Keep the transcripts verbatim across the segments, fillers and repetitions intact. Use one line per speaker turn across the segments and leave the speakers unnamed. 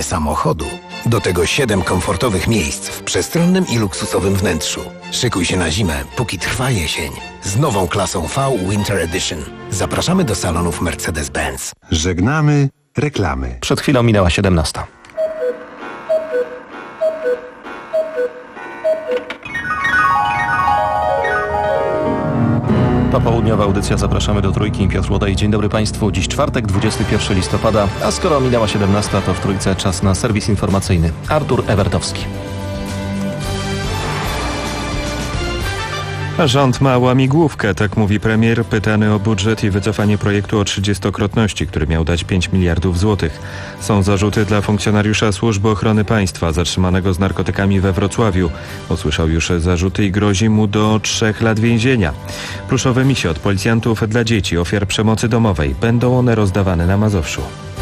parkowanie samochodu. Do tego siedem komfortowych miejsc w przestronnym i luksusowym wnętrzu. Szykuj się na zimę, póki trwa jesień. Z nową klasą V Winter Edition. Zapraszamy do salonów Mercedes-Benz.
Żegnamy reklamy.
Przed chwilą minęła siedemnasta. Popołudniowa audycja, zapraszamy do Trójki. Piotr Łodaj. Dzień dobry Państwu. Dziś czwartek, dwudziestego pierwszego listopada, a skoro minęła siedemnasta, to w Trójce czas na serwis informacyjny. Artur Ewertowski.
Rząd ma łamigłówkę, tak mówi premier, pytany o budżet i wycofanie projektu o trzydziestokrotności, który miał dać pięć miliardów złotych. Są zarzuty dla funkcjonariusza Służby Ochrony Państwa zatrzymanego z narkotykami we Wrocławiu. Usłyszał już zarzuty i grozi mu do trzech lat więzienia. Pluszowe misie od policjantów dla dzieci, ofiar przemocy domowej. Będą one rozdawane na Mazowszu.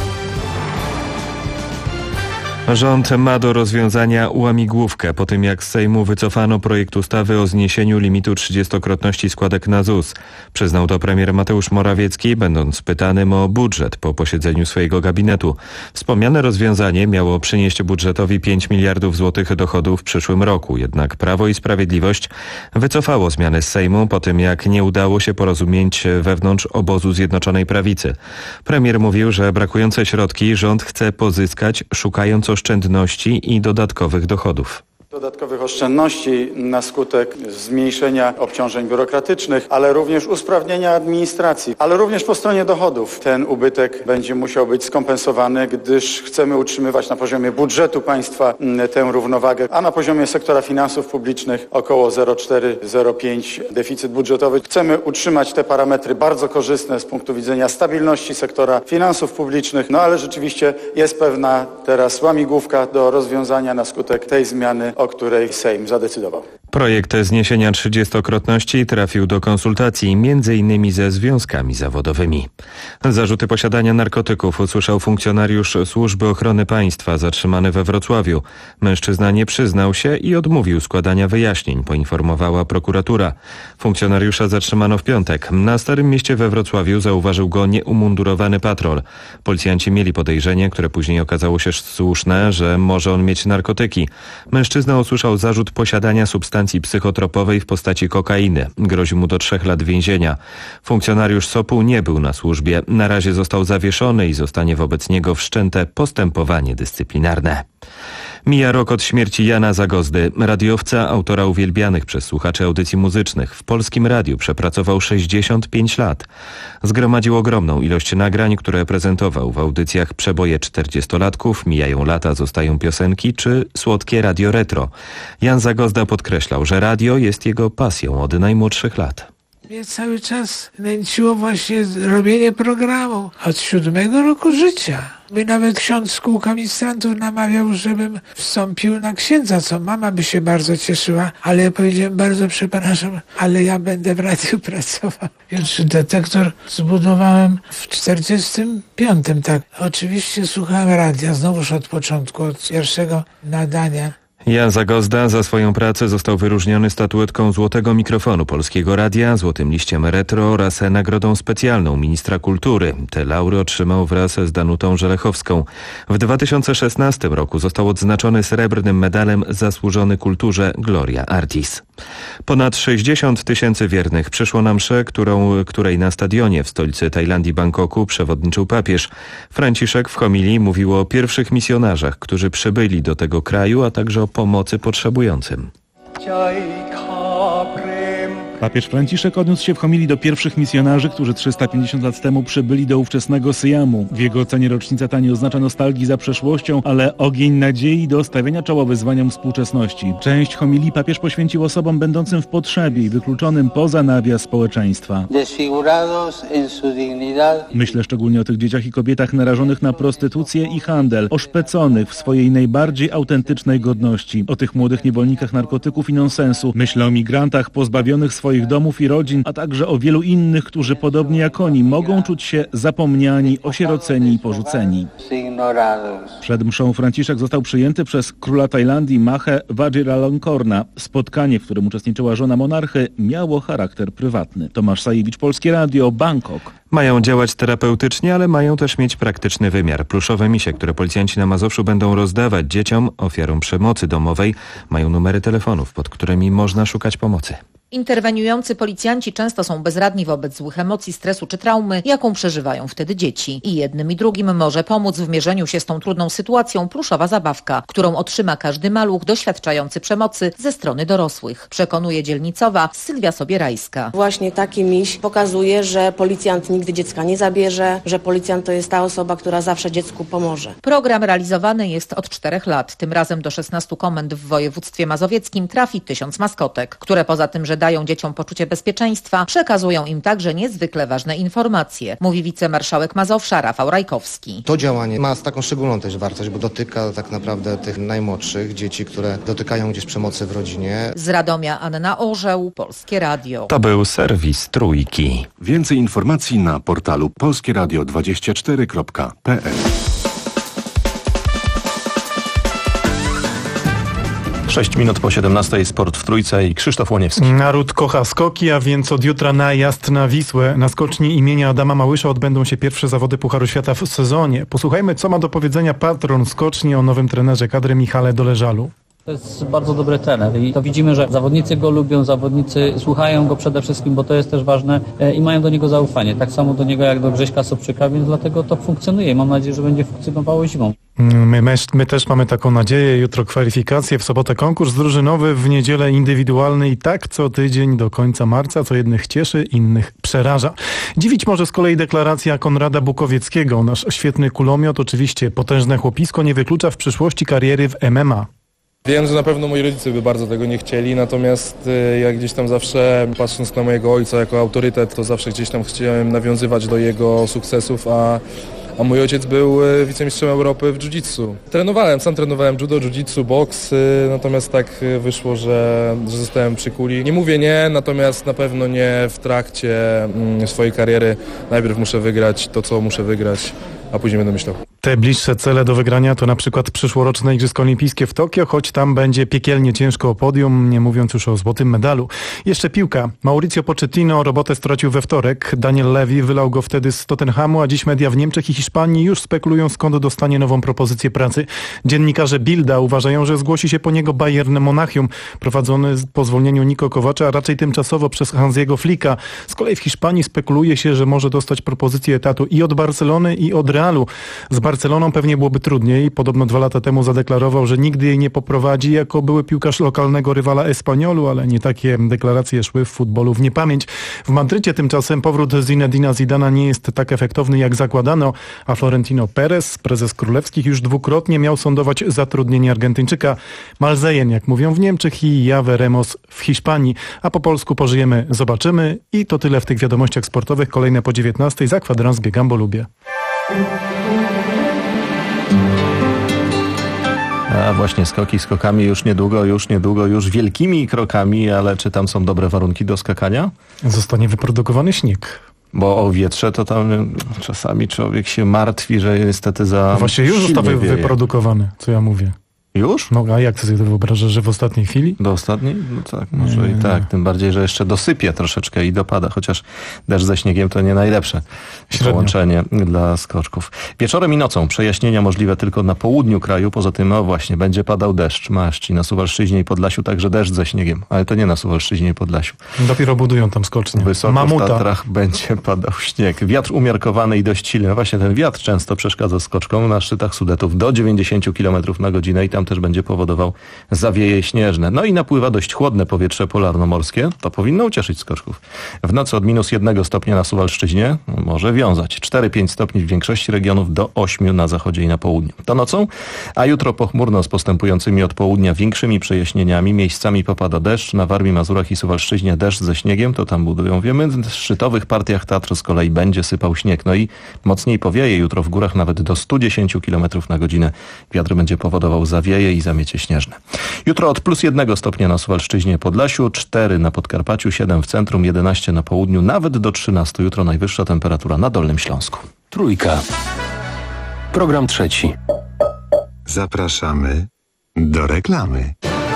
Rząd ma do rozwiązania łamigłówkę po tym, jak z Sejmu wycofano projekt ustawy o zniesieniu limitu trzydziestokrotności składek na Z U S. Przyznał to premier Mateusz Morawiecki, będąc pytanym o budżet po posiedzeniu swojego gabinetu. Wspomniane rozwiązanie miało przynieść budżetowi pięć miliardów złotych dochodów w przyszłym roku. Jednak Prawo i Sprawiedliwość wycofało zmiany z Sejmu po tym, jak nie udało się porozumieć wewnątrz obozu Zjednoczonej Prawicy. Premier mówił, że brakujące środki rząd chce pozyskać, szukając oszczędności i dodatkowych dochodów.
Dodatkowych oszczędności na skutek zmniejszenia obciążeń biurokratycznych, ale również usprawnienia administracji, ale również po stronie dochodów. Ten ubytek będzie musiał być skompensowany, gdyż chcemy utrzymywać na poziomie budżetu państwa tę równowagę, a na poziomie sektora finansów publicznych około zero przecinek cztery do zero przecinek pięć deficyt budżetowy. Chcemy utrzymać te parametry bardzo korzystne z punktu widzenia stabilności sektora finansów publicznych, no ale rzeczywiście jest pewna teraz łamigłówka do rozwiązania na skutek tej zmiany, o której Sejm zadecydował.
Projekt zniesienia trzydziestokrotności trafił do konsultacji między innymi ze związkami zawodowymi. Zarzuty posiadania narkotyków usłyszał funkcjonariusz Służby Ochrony Państwa zatrzymany we Wrocławiu. Mężczyzna nie przyznał się i odmówił składania wyjaśnień, poinformowała prokuratura. Funkcjonariusza zatrzymano w piątek. Na Starym Mieście we Wrocławiu zauważył go nieumundurowany patrol. Policjanci mieli podejrzenie, które później okazało się słuszne, że może on mieć narkotyki. Mężczyzna usłyszał zarzut posiadania substancji psychotropowej w postaci kokainy. Grozi mu do trzech lat więzienia. Funkcjonariusz S O P-u nie był na służbie. Na razie został zawieszony i zostanie wobec niego wszczęte postępowanie dyscyplinarne. Mija rok od śmierci Jana Zagozdy, radiowca, autora uwielbianych przez słuchaczy audycji muzycznych. W Polskim Radiu przepracował sześćdziesiąt pięć lat. Zgromadził ogromną ilość nagrań, które prezentował w audycjach Przeboje czterdziestolatków, Mijają lata, zostają piosenki czy Słodkie Radio Retro. Jan Zagozda podkreślał, że radio jest jego pasją od najmłodszych lat.
Mnie cały czas nęciło właśnie robienie programu od siódmego roku życia. By nawet ksiądz z kółka ministrantów namawiał, żebym wstąpił na księdza, co mama by się bardzo cieszyła, ale ja powiedziałem: bardzo przepraszam, ale ja będę w radiu pracował. Pierwszy detektor zbudowałem w czterdziestym piątym, tak. Oczywiście słuchałem radia, znowuż od początku, od pierwszego nadania.
Jan Zagozda za swoją pracę został wyróżniony statuetką Złotego Mikrofonu Polskiego Radia, Złotym Liściem Retro oraz nagrodą specjalną ministra kultury. Te laury otrzymał wraz z Danutą Żelechowską. W dwa tysiące szesnastym roku został odznaczony srebrnym medalem Zasłużony Kulturze Gloria Artis. Ponad sześćdziesiąt tysięcy wiernych przyszło na mszę, którą, której na stadionie w stolicy Tajlandii Bangkoku przewodniczył papież. Franciszek w homilii mówił o pierwszych misjonarzach, którzy przybyli do tego kraju, a także o pomocy potrzebującym.
Papież Franciszek odniósł się w homilii do pierwszych misjonarzy, którzy trzysta pięćdziesiąt lat temu przybyli do ówczesnego Syjamu. W jego ocenie rocznica ta nie oznacza nostalgii za przeszłością, ale ogień nadziei do stawiania czoła wyzwaniom współczesności. Część homilii papież poświęcił osobom będącym w potrzebie i wykluczonym poza nawias społeczeństwa. Myślę szczególnie o tych dzieciach i kobietach narażonych na prostytucję i handel, oszpeconych w swojej najbardziej autentycznej godności, o tych młodych niewolnikach narkotyków i nonsensu. Myślę o migrantach pozbawionych swojej swoich domów i rodzin, a także o wielu innych, którzy podobnie jak oni mogą czuć się zapomniani, osieroceni i porzuceni. Przed mszą Franciszek został przyjęty przez króla Tajlandii Mahe Vajiralongkorna. Spotkanie, w którym uczestniczyła żona monarchy, miało charakter prywatny. Tomasz Sajewicz, Polskie Radio, Bangkok.
Mają działać terapeutycznie, ale mają też mieć praktyczny wymiar. Pluszowe misie, które policjanci na Mazowszu będą rozdawać dzieciom, ofiarom przemocy domowej, mają numery telefonów, pod którymi można szukać pomocy.
Interweniujący policjanci często są bezradni wobec złych emocji, stresu czy traumy, jaką przeżywają wtedy dzieci. I jednym i drugim może pomóc w mierzeniu się z tą trudną sytuacją pluszowa zabawka, którą otrzyma każdy maluch doświadczający przemocy ze strony dorosłych. Przekonuje dzielnicowa Sylwia Sobierajska.
Właśnie taki miś pokazuje, że policjant nigdy dziecka nie zabierze, że policjant to jest ta osoba, która zawsze dziecku pomoże.
Program realizowany jest od czterech lat. Tym razem do szesnastu komend w województwie mazowieckim trafi tysiąc maskotek, które poza tym, że dają dzieciom poczucie bezpieczeństwa, przekazują im także niezwykle ważne informacje, mówi wicemarszałek Mazowsza Rafał Rajkowski.
To działanie ma taką szczególną też wartość, bo dotyka tak naprawdę tych najmłodszych dzieci, które dotykają gdzieś przemocy w rodzinie.
Z Radomia Anna Orzeł, Polskie Radio.
To był serwis Trójki.
Więcej informacji na portalu polskieradio dwadzieścia cztery kropka p l.
sześć minut po siedemnastej, sport w Trójce i Krzysztof Łoniewski.
Naród kocha skoki, a więc od jutra najazd na Wisłę. Na skoczni imienia Adama Małysza odbędą się pierwsze zawody Pucharu Świata w sezonie. Posłuchajmy, co ma do powiedzenia patron skoczni o nowym trenerze kadry Michale Doleżalu.
To jest bardzo dobry trener i to widzimy, że zawodnicy go lubią, zawodnicy słuchają go przede wszystkim, bo to jest też ważne i mają do niego zaufanie. Tak samo do niego jak do Grześka Sobczyka, więc dlatego to funkcjonuje i mam nadzieję, że będzie funkcjonowało zimą.
My, my, my też mamy taką nadzieję. Jutro kwalifikacje, w sobotę konkurs drużynowy, w niedzielę indywidualny i tak co tydzień do końca marca, co jednych cieszy, innych przeraża. Dziwić może z kolei deklaracja Konrada Bukowieckiego. Nasz świetny kulomiot, oczywiście potężne chłopisko, nie wyklucza w przyszłości kariery w M M A.
Wiem, że na pewno moi rodzice by bardzo tego nie chcieli, natomiast ja gdzieś tam zawsze, patrząc na mojego ojca jako autorytet, to zawsze gdzieś tam chciałem nawiązywać do jego sukcesów, a, a mój ojciec był wicemistrzem Europy w jiu-jitsu. Trenowałem, sam trenowałem judo, jiu-jitsu, boks, natomiast tak wyszło, że, że zostałem przy kuli. Nie mówię nie, natomiast na pewno nie w trakcie swojej kariery. Najpierw muszę wygrać to, co muszę wygrać, a później będę myślał.
Te bliższe cele do wygrania to na przykład przyszłoroczne Igrzyska Olimpijskie w Tokio, choć tam będzie piekielnie ciężko o podium, nie mówiąc już o złotym medalu. Jeszcze piłka. Mauricio Pochettino robotę stracił we wtorek. Daniel Levy wylał go wtedy z Tottenhamu, a dziś media w Niemczech i Hiszpanii już spekulują, skąd dostanie nową propozycję pracy. Dziennikarze Bilda uważają, że zgłosi się po niego Bayern Monachium, prowadzony po zwolnieniu Niko Kovacza, a raczej tymczasowo przez Hansiego Flicka. Z kolei w Hiszpanii spekuluje się, że może dostać propozycję etatu i od Barcelony, i od Realu. Z Barceloną pewnie byłoby trudniej. Podobno dwa lata temu zadeklarował, że nigdy jej nie poprowadzi jako były piłkarz lokalnego rywala Espanyolu, ale nie takie deklaracje szły w futbolu w niepamięć. W Madrycie tymczasem powrót Zinedina Zidana nie jest tak efektowny jak zakładano, a Florentino Perez, prezes królewskich, już dwukrotnie miał sądować zatrudnienie Argentyńczyka. Malzejen, jak mówią w Niemczech, i ja veremos w Hiszpanii. A po polsku pożyjemy, zobaczymy. I to tyle w tych wiadomościach sportowych. Kolejne po dziewiętnastej. Za kwadrans biegam, bo lubię.
A właśnie skoki skokami już niedługo, już niedługo, już wielkimi krokami, ale czy tam są dobre warunki do skakania?
Zostanie wyprodukowany śnieg.
Bo o wietrze to tam czasami człowiek się martwi, że niestety za
Właśnie już został
wieje.
wyprodukowany, co ja mówię.
Już?
No a jak ty sobie to wyobrażasz, że w ostatniej chwili?
Do ostatniej? No tak, może
nie,
i
nie.
tak. Tym bardziej, że jeszcze dosypie troszeczkę i dopada, chociaż deszcz ze śniegiem to nie najlepsze
Średnio.
połączenie dla skoczków. Wieczorem i nocą przejaśnienia możliwe tylko na południu kraju, poza tym no właśnie, będzie padał deszcz, maści na Suwalszczyźnie i Podlasiu, także deszcz ze śniegiem, ale to nie na Suwalszczyźnie i Podlasiu.
Dopiero budują tam skocznie.
Wysoko
Mamuta.
w Tatrach będzie padał śnieg. Wiatr umiarkowany i dość silny. Właśnie ten wiatr często przeszkadza skoczkom na szczytach Sudetów do dziewięćdziesiąt kilometrów na godzinę i tam też będzie powodował zawieje śnieżne. No i napływa dość chłodne powietrze polarnomorskie. To powinno ucieszyć skoczków. W nocy od minus jednego stopnia na Suwalszczyźnie może wiązać. cztery pięć stopni w większości regionów, do ośmiu na zachodzie i na południu. To nocą, a jutro pochmurno z postępującymi od południa większymi przejaśnieniami. Miejscami popada deszcz. Na Warmii, Mazurach i Suwalszczyźnie deszcz ze śniegiem. To tam budują. Wiemy, w szczytowych partiach Tatr z kolei będzie sypał śnieg. No i mocniej powieje jutro w górach nawet do stu dziesięciu kilometrów na godzinę. Wiatr będzie powodował zawieje zawieje i zamiecie śnieżne. Jutro od plus jednego stopnia na Suwalszczyźnie, Podlasiu, cztery na Podkarpaciu, siedem w centrum, jedenaście na południu, nawet do trzynastu. Jutro najwyższa temperatura na Dolnym Śląsku.
Trójka. Program trzeci.
Zapraszamy do reklamy.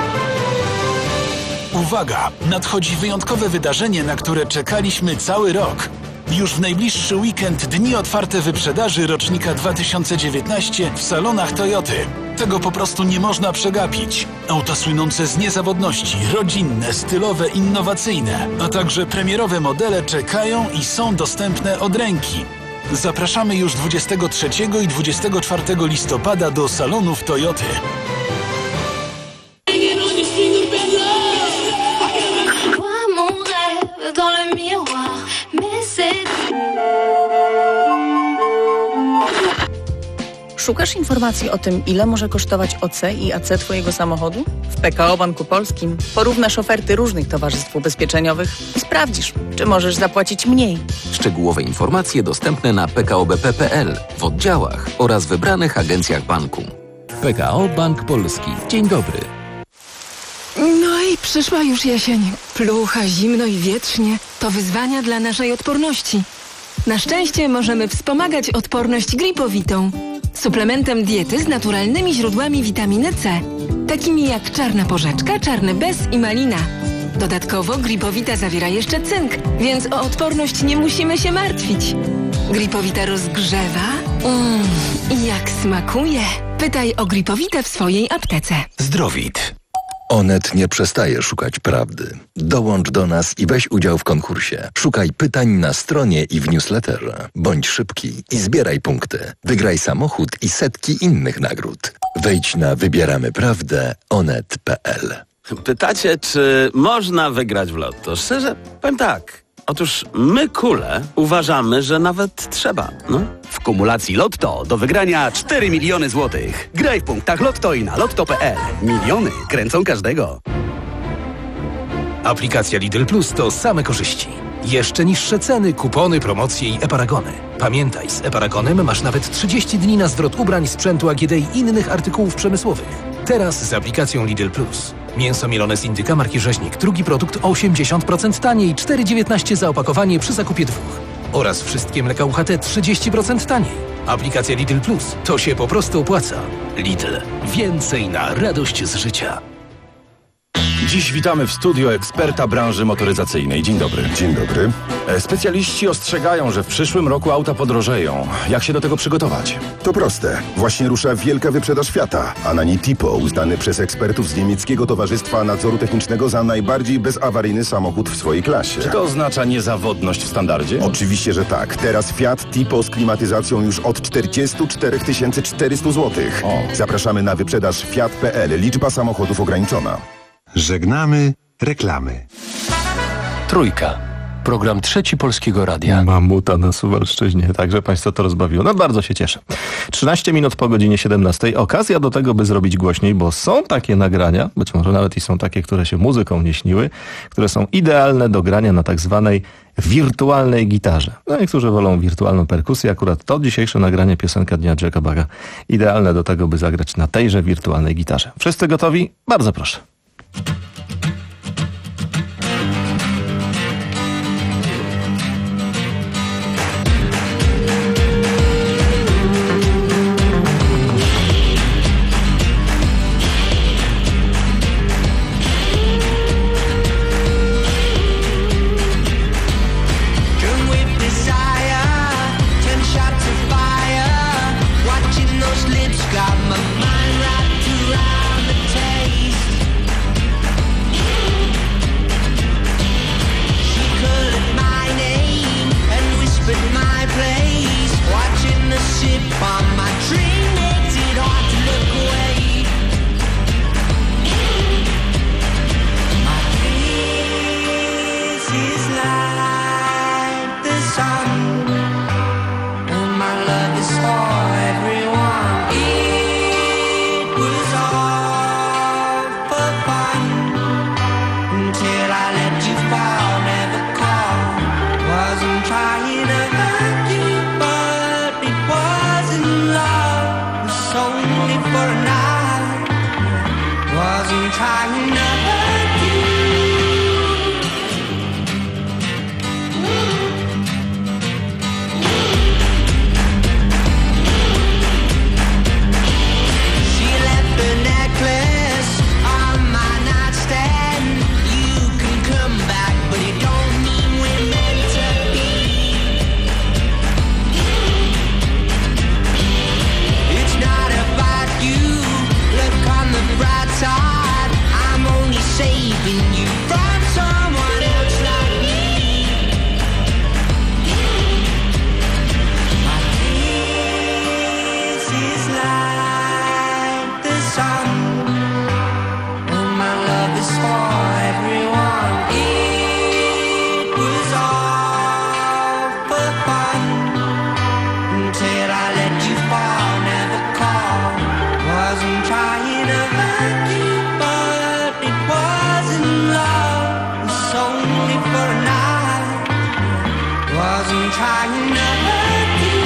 Uwaga! Nadchodzi wyjątkowe wydarzenie, na które czekaliśmy cały rok. Już w najbliższy weekend dni otwarte wyprzedaży rocznika dwa tysiące dziewiętnaście w salonach Toyoty. Tego po prostu nie można przegapić. Auta słynące z niezawodności, rodzinne, stylowe, innowacyjne, a także premierowe modele czekają i są dostępne od ręki. Zapraszamy już dwudziestego trzeciego i dwudziestego czwartego listopada do salonów Toyoty.
Szukasz informacji o tym, ile może kosztować O C i A C twojego samochodu? W P K O Banku Polskim porównasz oferty różnych towarzystw ubezpieczeniowych i sprawdzisz, czy możesz zapłacić mniej.
Szczegółowe informacje dostępne na p k o b p kropka p l, w oddziałach oraz wybranych agencjach banku. P K O Bank Polski. Dzień dobry.
No i przyszła już jesień. Plucha, zimno i wietrznie. To wyzwania dla naszej odporności. Na szczęście możemy wspomagać odporność gripowitą. Suplementem diety z naturalnymi źródłami witaminy C, takimi jak czarna porzeczka, czarny bez i malina. Dodatkowo gripowita zawiera jeszcze cynk, więc o odporność nie musimy się martwić. Gripowita rozgrzewa. Mmm, jak smakuje. Pytaj o gripowitę w swojej aptece.
Zdrowit. Onet nie przestaje szukać prawdy. Dołącz do nas i weź udział w konkursie. Szukaj pytań na stronie i w newsletterze. Bądź szybki i zbieraj punkty. Wygraj samochód i setki innych nagród. Wejdź na wybieramy prawdę onet kropka p l.
Pytacie, czy można wygrać w lotto? Szczerze, powiem tak. Otóż my, kule, uważamy, że nawet trzeba, no.
W kumulacji Lotto do wygrania cztery miliony złotych. Graj w punktach Lotto i na lotto kropka p l. Miliony kręcą każdego.
Aplikacja Lidl Plus to same korzyści. Jeszcze niższe ceny, kupony, promocje i e-paragony. Pamiętaj, z e-paragonem masz nawet trzydzieści dni na zwrot ubrań, sprzętu A G D i innych artykułów przemysłowych. Teraz z aplikacją Lidl Plus. Mięso mielone z indyka marki Rzeźnik. Drugi produkt o osiemdziesiąt procent taniej, cztery dziewiętnaście za opakowanie przy zakupie dwóch. Oraz wszystkie mleka U H T trzydzieści procent taniej. Aplikacja Lidl Plus. To się po prostu opłaca. Lidl. Więcej na radość z życia.
Dziś witamy w studio eksperta branży motoryzacyjnej. Dzień dobry.
Dzień dobry.
Specjaliści ostrzegają, że w przyszłym roku auta podrożeją. Jak się do tego przygotować?
To proste. Właśnie rusza wielka wyprzedaż Fiata, a na niej Tipo, uznany przez ekspertów z niemieckiego Towarzystwa Nadzoru Technicznego za najbardziej bezawaryjny samochód w swojej klasie.
Czy to oznacza niezawodność w standardzie?
Oczywiście, że tak. Teraz Fiat Tipo z klimatyzacją już od czterdzieści cztery tysiące czterysta złotych. Zapraszamy na wyprzedaż fiat kropka p l. Liczba samochodów ograniczona.
Żegnamy reklamy.
Trójka. Program trzeci Polskiego Radia.
Mamuta na Suwalszczyźnie, także Państwa to rozbawiło. No bardzo się cieszę. trzynaście minut po godzinie siedemnastej. Okazja do tego, by zrobić głośniej, bo są takie nagrania, być może nawet i są takie, które się muzyką nie śniły, które są idealne do grania na tak zwanej wirtualnej gitarze. No niektórzy wolą wirtualną perkusję, akurat to dzisiejsze nagranie, piosenka dnia Jacka Baga, idealne do tego, by zagrać na tejże wirtualnej gitarze. Wszyscy gotowi? Bardzo proszę.
Got my mind wrapped around the taste
tired. I'm only saving you from someone else like me. My kiss is like the sun, and my love is for everyone. It was all for fun until I let you fall, never call. Wasn't trying to hurt you, but it wasn't love. It's only for a night. Wasn't trying to hurt you.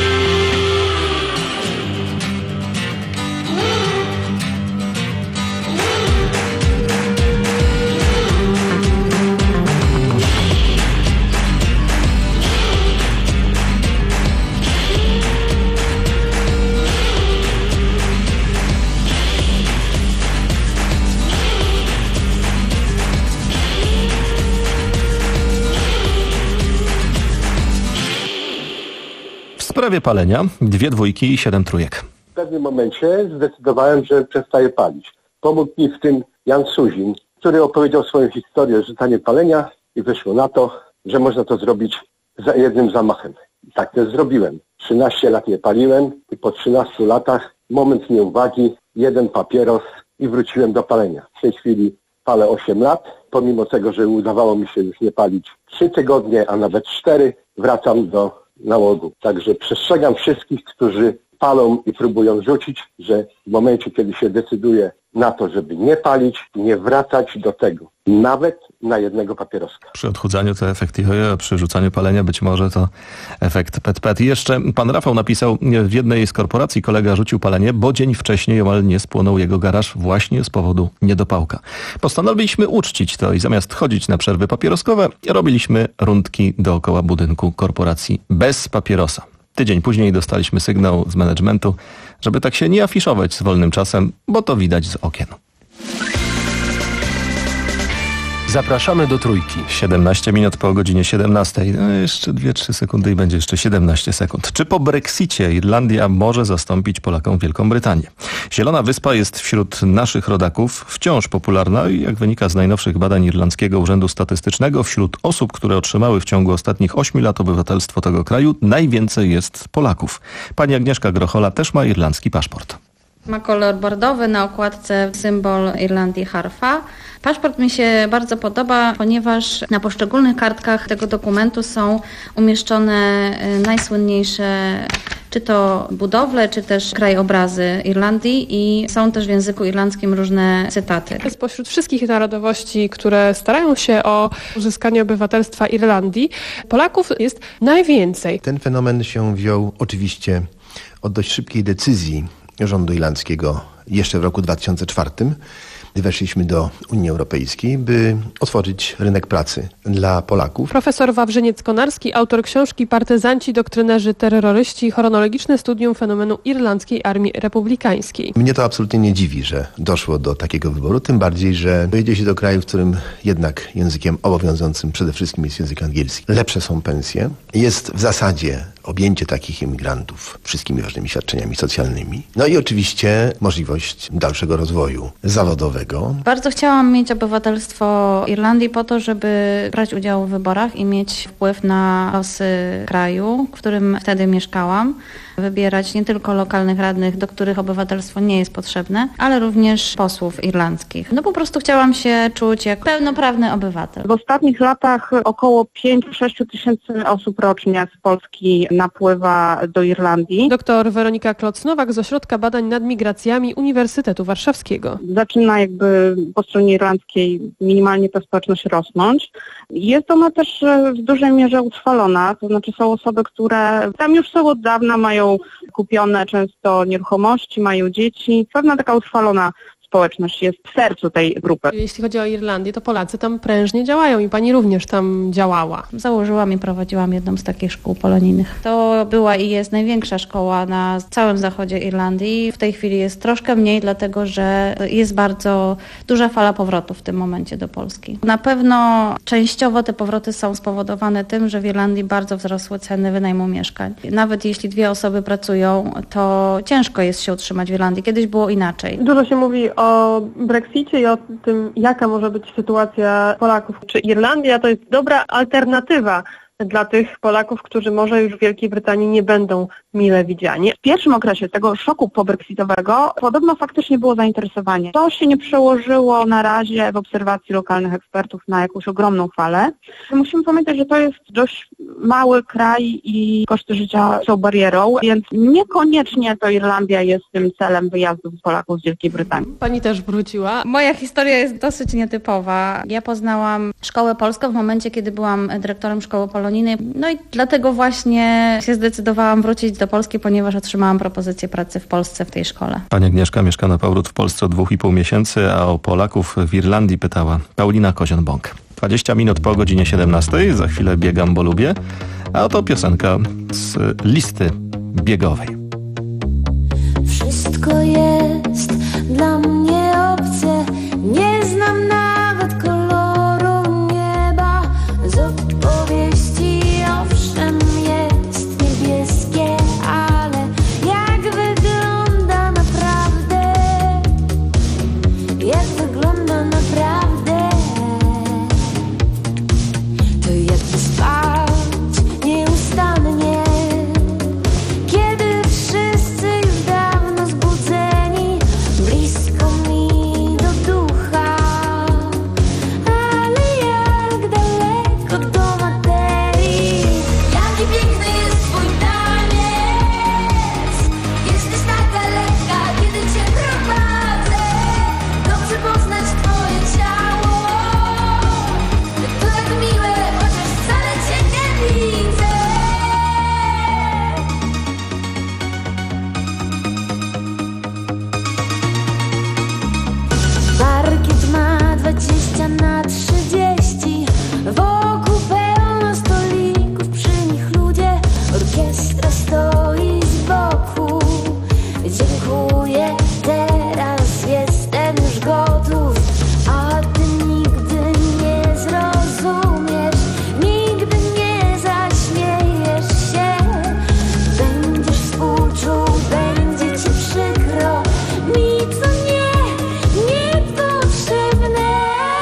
W sprawie palenia dwie dwójki i siedem trójek.
W pewnym momencie zdecydowałem, że przestaję palić. Pomógł mi w tym Jan Suzin, który opowiedział swoją historię o rzucaniu palenia i wyszło na to, że można to zrobić za jednym zamachem. I tak też zrobiłem. trzynaście lat nie paliłem i po trzynastu latach, moment nieuwagi, jeden papieros i wróciłem do palenia. W tej chwili palę osiem lat, pomimo tego, że udawało mi się już nie palić trzy tygodnie, a nawet cztery, wracam do nałogu. Także przestrzegam wszystkich, którzy palą i próbują rzucić, że w momencie, kiedy się decyduje na to, żeby nie palić, nie wracać do tego. Nawet na jednego papieroska.
Przy odchudzaniu to efekt jojo, a przy rzucaniu palenia być może to efekt pet pet. I jeszcze pan Rafał napisał, w jednej z korporacji kolega rzucił palenie, bo dzień wcześniej omal nie spłonął jego garaż właśnie z powodu niedopałka. Postanowiliśmy uczcić to i zamiast chodzić na przerwy papieroskowe, robiliśmy rundki dookoła budynku korporacji bez papierosa. Tydzień później dostaliśmy sygnał z managementu, żeby tak się nie afiszować z wolnym czasem, bo to widać z okien.
Zapraszamy do Trójki.
siedemnaście minut po godzinie siedemnastej. No jeszcze dwie trzy sekundy i będzie jeszcze siedemnaście sekund. Czy po Brexicie Irlandia może zastąpić Polakom Wielką Brytanię? Zielona Wyspa jest wśród naszych rodaków wciąż popularna i jak wynika z najnowszych badań Irlandzkiego Urzędu Statystycznego, wśród osób, które otrzymały w ciągu ostatnich ośmiu lat obywatelstwo tego kraju, najwięcej jest Polaków. Pani Agnieszka Grochola też ma irlandzki paszport.
Ma kolor bordowy, na okładce symbol Irlandii harfa. Paszport mi się bardzo podoba, ponieważ na poszczególnych kartkach tego dokumentu są umieszczone najsłynniejsze czy to budowle, czy też krajobrazy Irlandii i są też w języku irlandzkim różne cytaty.
Spośród wszystkich narodowości, które starają się o uzyskanie obywatelstwa Irlandii, Polaków jest najwięcej.
Ten fenomen się wziął oczywiście od dość szybkiej decyzji rządu irlandzkiego jeszcze w roku dwa tysiące czwartym, gdy weszliśmy do Unii Europejskiej, by otworzyć rynek pracy dla Polaków.
Profesor Wawrzyniec-Konarski, autor książki Partyzanci, doktrynerzy, terroryści, chronologiczne studium fenomenu Irlandzkiej Armii Republikańskiej.
Mnie to absolutnie nie dziwi, że doszło do takiego wyboru, tym bardziej, że jedzie się do kraju, w którym jednak językiem obowiązującym przede wszystkim jest język angielski. Lepsze są pensje. Jest w zasadzie objęcie takich imigrantów wszystkimi ważnymi świadczeniami socjalnymi. No i oczywiście możliwość dalszego rozwoju zawodowego.
Bardzo chciałam mieć obywatelstwo Irlandii po to, żeby brać udział w wyborach i mieć wpływ na losy kraju, w którym wtedy mieszkałam. Wybierać nie tylko lokalnych radnych, do których obywatelstwo nie jest potrzebne, ale również posłów irlandzkich. No po prostu chciałam się czuć jak pełnoprawny obywatel.
W ostatnich latach około pięć do sześciu tysięcy osób rocznie z Polski napływa do Irlandii.
Doktor Weronika Kloc-Nowak z Ośrodka Badań nad Migracjami Uniwersytetu Warszawskiego.
Zaczyna jakby po stronie irlandzkiej minimalnie ta społeczność rosnąć. Jest ona też w dużej mierze utrwalona, to znaczy są osoby, które tam już są od dawna, mają kupione często nieruchomości, mają dzieci. Pewna taka utrwalona społeczność jest w sercu tej grupy.
Jeśli chodzi o Irlandię, to Polacy tam prężnie działają i pani również tam działała.
Założyłam i prowadziłam jedną z takich szkół polonijnych. To była i jest największa szkoła na całym zachodzie Irlandii. W tej chwili jest troszkę mniej, dlatego że jest bardzo duża fala powrotów w tym momencie do Polski. Na pewno częściowo te powroty są spowodowane tym, że w Irlandii bardzo wzrosły ceny wynajmu mieszkań. Nawet jeśli dwie osoby pracują, to ciężko jest się utrzymać w Irlandii. Kiedyś było inaczej.
Dużo się mówi
o Brexicie i o tym, jaka może być sytuacja Polaków. Czy Irlandia to jest dobra alternatywa dla tych Polaków, którzy może już w Wielkiej Brytanii nie będą mile widziani?
W pierwszym okresie tego szoku pobrexitowego podobno faktycznie było zainteresowanie. To się nie przełożyło na razie w obserwacji lokalnych ekspertów na jakąś ogromną falę. Musimy pamiętać, że to jest dość mały kraj i koszty życia są barierą, więc niekoniecznie to Irlandia jest tym celem wyjazdów Polaków z Wielkiej Brytanii.
Pani też wróciła.
Moja historia jest dosyć nietypowa. Ja poznałam szkołę polską w momencie, kiedy byłam dyrektorem szkoły polonijnej. No i dlatego właśnie się zdecydowałam wrócić do Polski, ponieważ otrzymałam propozycję pracy w Polsce w tej szkole.
Pani Agnieszka mieszka na powrót w Polsce od dwóch i pół miesięcy, a o Polaków w Irlandii pytała Paulina Kozion-Bąk. dwadzieścia minut po godzinie siedemnastej, za chwilę biegam, bo lubię, a oto piosenka z listy biegowej.
Wszystko jest dla mnie obce, nie znam nawet koloru nieba. Z odpowiedzi owszem jest niebieskie, ale jak wygląda naprawdę, jak wygląda naprawdę, to jakby spać nieustannie, kiedy wszyscy już dawno zbudzeni, blisko mi do ducha, ale jak daleko do materii. Jaki piękny jest twój taniec, jesteś taka lekka, kiedy cię prowadzę. Dobrze poznać twoje ciało, to tak miłe, chociaż wcale cię nie widzę. Parkiet ma dwadzieścia na trzydzieści, wokół pełno stolików, przy nich ludzie, orkiestra stoi z boku. Dziękuję, teraz jestem już gotów, a ty nigdy nie zrozumiesz, nigdy nie zaśmiejesz się. Będziesz współczuł, będzie ci przykro, mi to nie, niepotrzebne.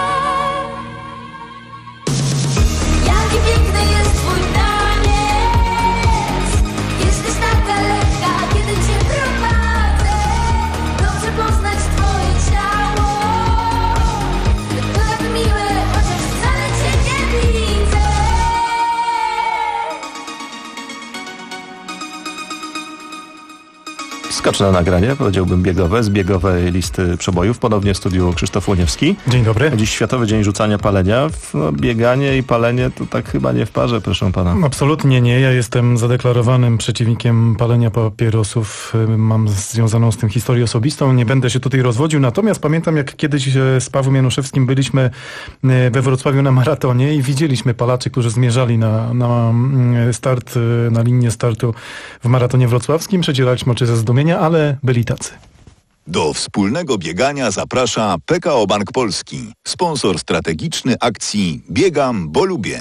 Jaki piękny jest twój taniec, jesteś taka lekka, kiedy cię prowadzę. Dobrze poznać twoje ciało, to tak miłe, chociaż wcale cię nie widzę.
Skoczne nagranie, powiedziałbym biegowe, z biegowej listy przebojów. Ponownie w studiu Krzysztof Łoniewski.
Dzień dobry.
Dziś Światowy Dzień Rzucania Palenia. No, bieganie i palenie to tak chyba nie w parze, proszę pana.
Absolutnie nie. Ja jestem zadeklarowanym przeciwnikiem palenia papierosów. Mam związaną z tym historię osobistą. Nie będę się tutaj rozwodził. Natomiast pamiętam, jak kiedyś z Pawłem Januszewskim byliśmy we Wrocławiu na maratonie i widzieliśmy palaczy, którzy zmierzali na, na start, na linię startu w maratonie wrocławskim. Przedzieraliśmy oczy ze zdumienia, ale byli tacy.
Do wspólnego biegania zaprasza P K O Bank Polski, sponsor strategiczny akcji Biegam, bo lubię.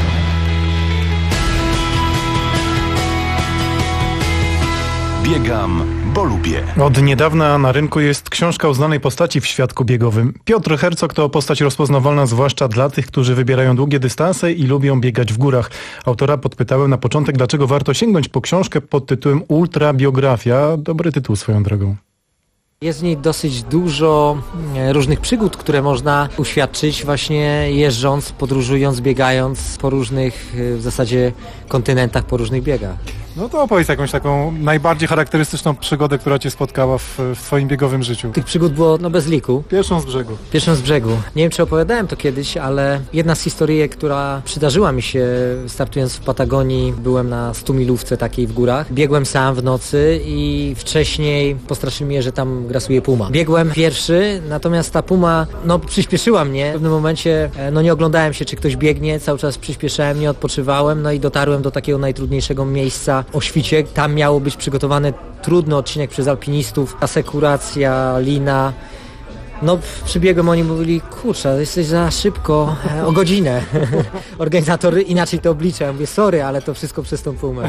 Biegam, bo lubię.
Od niedawna na rynku jest książka o znanej postaci w świadku biegowym. Piotr Hercog to postać rozpoznawalna zwłaszcza dla tych, którzy wybierają długie dystanse i lubią biegać w górach. Autora podpytałem na początek, dlaczego warto sięgnąć po książkę pod tytułem Ultrabiografia. Dobry tytuł swoją drogą.
Jest w niej dosyć dużo różnych przygód, które można uświadczyć właśnie jeżdżąc, podróżując, biegając po różnych w zasadzie kontynentach, po różnych biegach.
No to opowiedz jakąś taką najbardziej charakterystyczną przygodę, która cię spotkała w, w twoim biegowym życiu.
Tych przygód było no bez liku.
Pierwszą z brzegu.
Pierwszą z brzegu. Nie wiem, czy opowiadałem to kiedyś, ale jedna z historii, która przydarzyła mi się startując w Patagonii, byłem na stumilówce takiej w górach. Biegłem sam w nocy i wcześniej postraszyli mnie, że tam grasuje puma. Biegłem pierwszy, natomiast ta puma no przyspieszyła mnie. W pewnym momencie no nie oglądałem się, czy ktoś biegnie, cały czas przyspieszałem, nie odpoczywałem, no i dotarłem do takiego najtrudniejszego miejsca o świcie. Tam miało być przygotowany trudny odcinek przez alpinistów, asekuracja, lina. No przybiegłem, oni mówili, kurczę, jesteś za szybko, o godzinę. Organizatory inaczej to obliczają. Mówię, sorry, ale to wszystko przez tą pumę.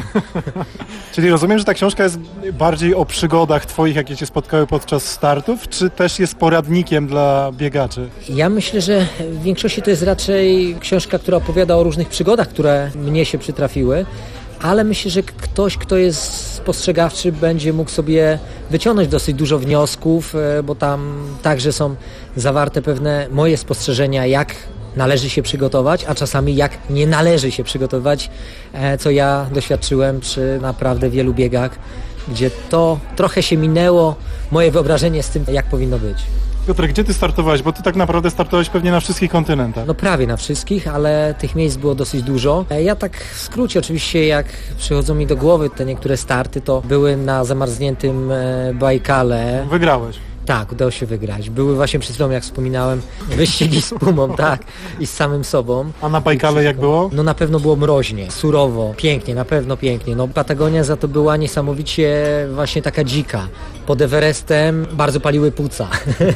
Czyli rozumiem, że ta książka jest bardziej o przygodach twoich, jakie cię spotkały podczas startów, czy też jest poradnikiem dla biegaczy?
Ja myślę, że w większości to jest raczej książka, która opowiada o różnych przygodach, które mnie się przytrafiły, ale myślę, że ktoś, kto jest spostrzegawczy, będzie mógł sobie wyciągnąć dosyć dużo wniosków, bo tam także są zawarte pewne moje spostrzeżenia, jak należy się przygotować, a czasami jak nie należy się przygotować, co ja doświadczyłem przy naprawdę wielu biegach, gdzie to trochę się minęło moje wyobrażenie z tym, jak powinno być.
Piotrek, gdzie ty startowałeś? Bo ty tak naprawdę startowałeś pewnie na wszystkich kontynentach.
No prawie na wszystkich, ale tych miejsc było dosyć dużo. Ja tak w skrócie oczywiście, jak przychodzą mi do głowy te niektóre starty, to były na zamarzniętym Bajkale.
Wygrałeś.
Tak, udało się wygrać. Były właśnie przed chwilą, jak wspominałem, wyścigi z pumą, tak, i z samym sobą.
A na Bajkale jak było?
No na pewno było mroźnie, surowo, pięknie, na pewno pięknie. No Patagonia za to była niesamowicie właśnie taka dzika. Pod Everestem bardzo paliły płuca,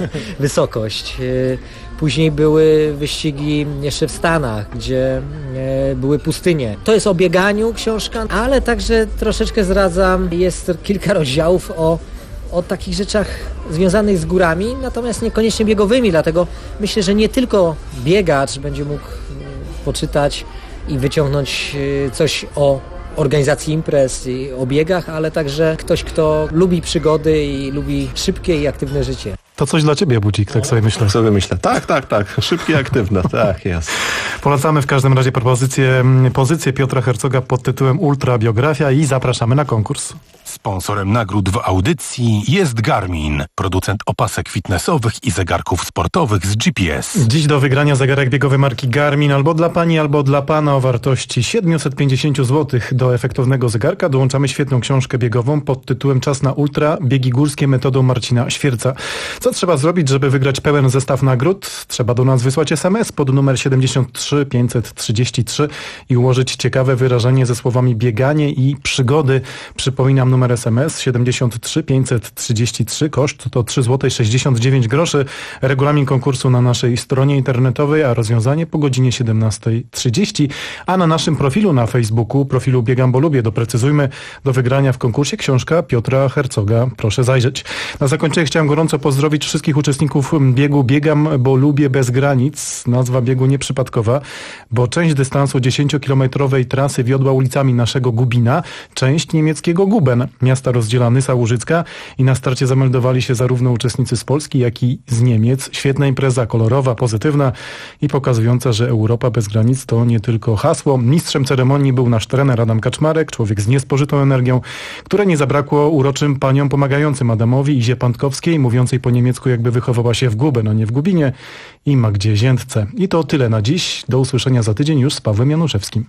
wysokość. Później były wyścigi jeszcze w Stanach, gdzie były pustynie. To jest o bieganiu książka, ale także troszeczkę zdradzam, jest kilka rozdziałów o o takich rzeczach związanych z górami, natomiast niekoniecznie biegowymi, dlatego myślę, że nie tylko biegacz będzie mógł poczytać i wyciągnąć coś o organizacji imprez i o biegach, ale także ktoś, kto lubi przygody i lubi szybkie i aktywne życie.
To coś dla ciebie, Budzik, tak sobie myślę.
Tak sobie myślę. Tak, tak, tak. Szybkie i aktywne. Tak, jest.
Polecamy w każdym razie propozycję, pozycję Piotra Hercoga pod tytułem Ultra Biografia i zapraszamy na konkurs.
Sponsorem nagród w audycji jest Garmin, producent opasek fitnessowych i zegarków sportowych z G P S.
Dziś do wygrania zegarek biegowy marki Garmin albo dla pani, albo dla pana o wartości siedemset pięćdziesiąt złotych. Do efektownego zegarka dołączamy świetną książkę biegową pod tytułem Czas na ultra, biegi górskie metodą Marcina Świerca. Co trzeba zrobić, żeby wygrać pełen zestaw nagród? Trzeba do nas wysłać es em es pod numer siedemdziesiąt trzy pięćset trzydzieści trzy i ułożyć ciekawe wyrażenie ze słowami bieganie i przygody. Przypominam numer es em es siedemdziesiąt trzy pięćset trzydzieści trzy, koszt to trzy złote sześćdziesiąt dziewięć groszy. Regulamin konkursu na naszej stronie internetowej, a rozwiązanie po godzinie siedemnasta trzydzieści, a na naszym profilu na Facebooku, profilu Biegam, bo lubię, doprecyzujmy, do wygrania w konkursie książka Piotra Hercoga. Proszę zajrzeć. Na zakończenie chciałem gorąco pozdrowić wszystkich uczestników biegu Biegam, bo lubię bez granic. Nazwa biegu nieprzypadkowa, bo część dystansu dziesięciokilometrowej trasy wiodła ulicami naszego Gubina, część niemieckiego Guben, miasta rozdziela Nysa Łużycka, i na starcie zameldowali się zarówno uczestnicy z Polski, jak i z Niemiec. Świetna impreza, kolorowa, pozytywna i pokazująca, że Europa bez granic to nie tylko hasło. Mistrzem ceremonii był nasz trener Adam Kaczmarek, człowiek z niespożytą energią, które nie zabrakło uroczym paniom pomagającym Adamowi, Izie Pantkowskiej, mówiącej po niemiecku, jakby wychowała się w Guben, a nie w Gubinie, i Magdzie Ziętce. I to tyle na dziś. Do usłyszenia za tydzień już z Pawłem Januszewskim.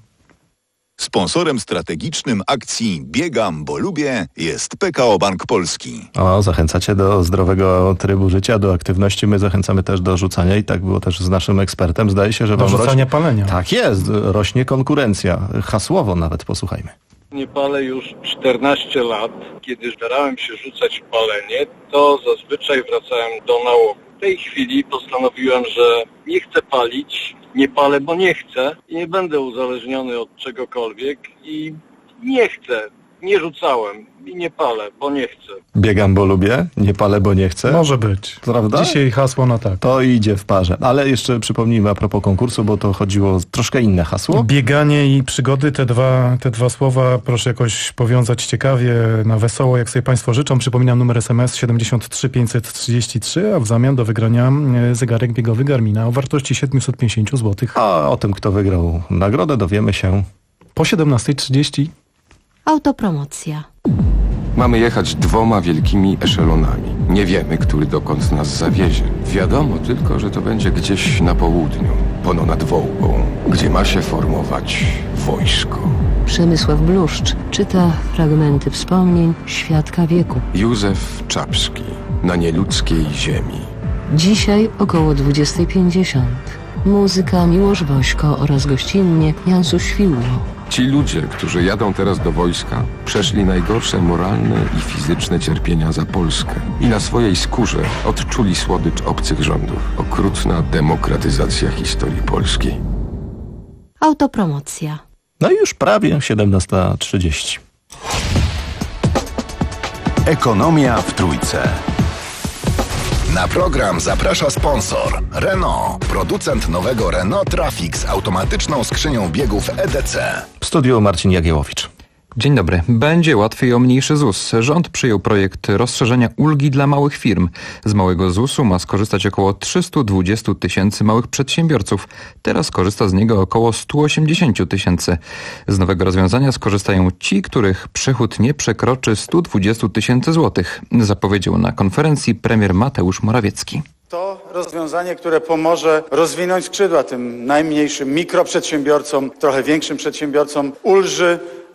Sponsorem strategicznym akcji Biegam, bo lubię jest P K O Bank Polski.
O, zachęcacie do zdrowego trybu życia, do aktywności. My zachęcamy też do rzucania i tak było też z naszym ekspertem. Zdaje się, że
do
wam
rzucania
rośnie...
palenia.
Tak jest, rośnie konkurencja. Hasłowo nawet posłuchajmy.
Nie palę już czternaście lat. Kiedy starałem się rzucać palenie, to zazwyczaj wracałem do nałogu. W tej chwili postanowiłem, że nie chcę palić, nie palę, bo nie chcę i nie będę uzależniony od czegokolwiek i nie chcę, nie rzucałem i nie palę, bo nie chcę.
Biegam, bo lubię, nie palę, bo nie chcę.
Może być.
Prawda?
Dzisiaj hasło na tak.
To idzie w parze. Ale jeszcze przypomnijmy a propos konkursu, bo to chodziło o troszkę inne hasło.
Bieganie i przygody, te dwa, te dwa słowa proszę jakoś powiązać ciekawie, na wesoło, jak sobie państwo życzą. Przypominam numer es em es siedemdziesiąt trzy pięćset trzydzieści trzy, a w zamian do wygrania zegarek biegowy Garmina o wartości siedemset pięćdziesiąt złotych.
A o tym, kto wygrał nagrodę, dowiemy się
po siedemnasta trzydzieści.
Autopromocja.
Mamy jechać dwoma wielkimi eszelonami. Nie wiemy, który dokąd nas zawiezie. Wiadomo tylko, że to będzie gdzieś na południu, pono nad Wołgą, gdzie ma się formować wojsko.
Przemysław Bluszcz czyta fragmenty wspomnień świadka wieku.
Józef Czapski, na nieludzkiej ziemi.
Dzisiaj około dwudziesta pięćdziesiąt. Muzyka Miłosz Wośko oraz gościnnie Jansu Świłło.
Ci ludzie, którzy jadą teraz do wojska, przeszli najgorsze moralne i fizyczne cierpienia za Polskę i na swojej skórze odczuli słodycz obcych rządów. Okrutna demokratyzacja historii polskiej.
Autopromocja.
No i już prawie siedemnasta trzydzieści.
Ekonomia w Trójce. Na program zaprasza sponsor Renault, producent nowego Renault Trafic z automatyczną skrzynią biegów E D C.
W studiu Marcin Jagiełowicz.
Dzień dobry. Będzie łatwiej o mniejszy Z U S. Rząd przyjął projekt rozszerzenia ulgi dla małych firm. Z małego Z U S-u ma skorzystać około trzysta dwadzieścia tysięcy małych przedsiębiorców. Teraz korzysta z niego około sto osiemdziesiąt tysięcy. Z nowego rozwiązania skorzystają ci, których przychód nie przekroczy sto dwadzieścia tysięcy złotych, zapowiedział na konferencji premier Mateusz Morawiecki.
To rozwiązanie, które pomoże rozwinąć skrzydła tym najmniejszym mikroprzedsiębiorcom, trochę większym przedsiębiorcom, ulży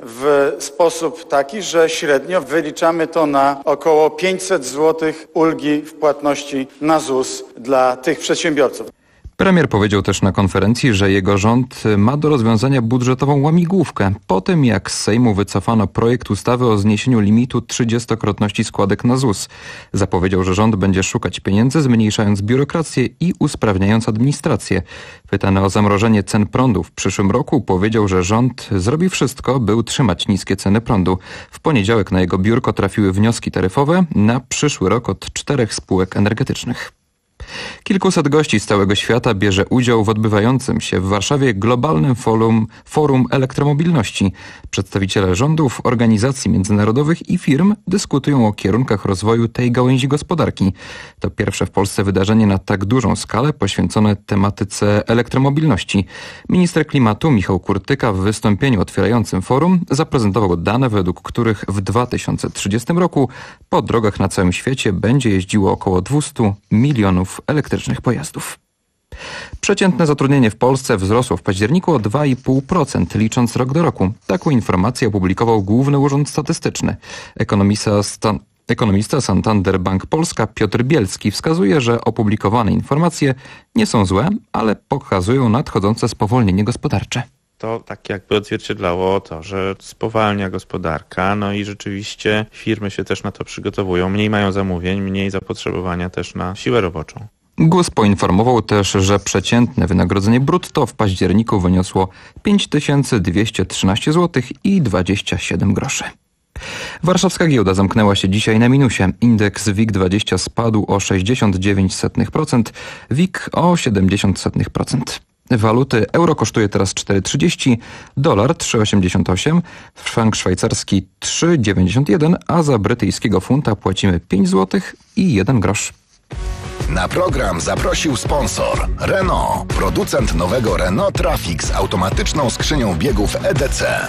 w sposób taki, że średnio wyliczamy to na około pięćset złotych ulgi w płatności na Z U S dla tych przedsiębiorców.
Premier powiedział też na konferencji, że jego rząd ma do rozwiązania budżetową łamigłówkę po tym, jak z Sejmu wycofano projekt ustawy o zniesieniu limitu trzydziestokrotności składek na Z U S. Zapowiedział, że rząd będzie szukać pieniędzy, zmniejszając biurokrację i usprawniając administrację. Pytany o zamrożenie cen prądu w przyszłym roku, powiedział, że rząd zrobi wszystko, by utrzymać niskie ceny prądu. W poniedziałek na jego biurko trafiły wnioski taryfowe na przyszły rok od czterech spółek energetycznych. Kilkuset gości z całego świata bierze udział w odbywającym się w Warszawie globalnym forum, forum elektromobilności. Przedstawiciele rządów, organizacji międzynarodowych i firm dyskutują o kierunkach rozwoju tej gałęzi gospodarki. To pierwsze w Polsce wydarzenie na tak dużą skalę poświęcone tematyce elektromobilności. Minister klimatu Michał Kurtyka w wystąpieniu otwierającym forum zaprezentował dane, według których w dwa tysiące trzydziestym roku po drogach na całym świecie będzie jeździło około dwieście milionów elektrycznych pojazdów. Przeciętne zatrudnienie w Polsce wzrosło w październiku o dwa i pół procent, licząc rok do roku. Taką informację opublikował Główny Urząd Statystyczny. Ekonomista, Stan- ekonomista Santander Bank Polska Piotr Bielski wskazuje, że opublikowane informacje nie są złe, ale pokazują nadchodzące spowolnienie gospodarcze.
To tak jakby odzwierciedlało to, że spowalnia gospodarka, no i rzeczywiście firmy się też na to przygotowują, mniej mają zamówień, mniej zapotrzebowania też na siłę roboczą.
G U S poinformował też, że przeciętne wynagrodzenie brutto w październiku wyniosło pięć tysięcy dwieście trzynaście złotych i dwadzieścia siedem groszy. Warszawska giełda zamknęła się dzisiaj na minusie. Indeks W I G dwadzieścia spadł o sześćdziesiąt dziewięć przecinek pięć procent, W I G o siedemdziesiąt przecinek procent. Waluty: euro kosztuje teraz cztery trzydzieści, dolar trzy osiemdziesiąt osiem, frank szwajcarski trzy dziewięćdziesiąt jeden, a za brytyjskiego funta płacimy pięć złotych i jeden grosz.
Na program zaprosił sponsor Renault, producent nowego Renault Trafic z automatyczną skrzynią biegów E D C.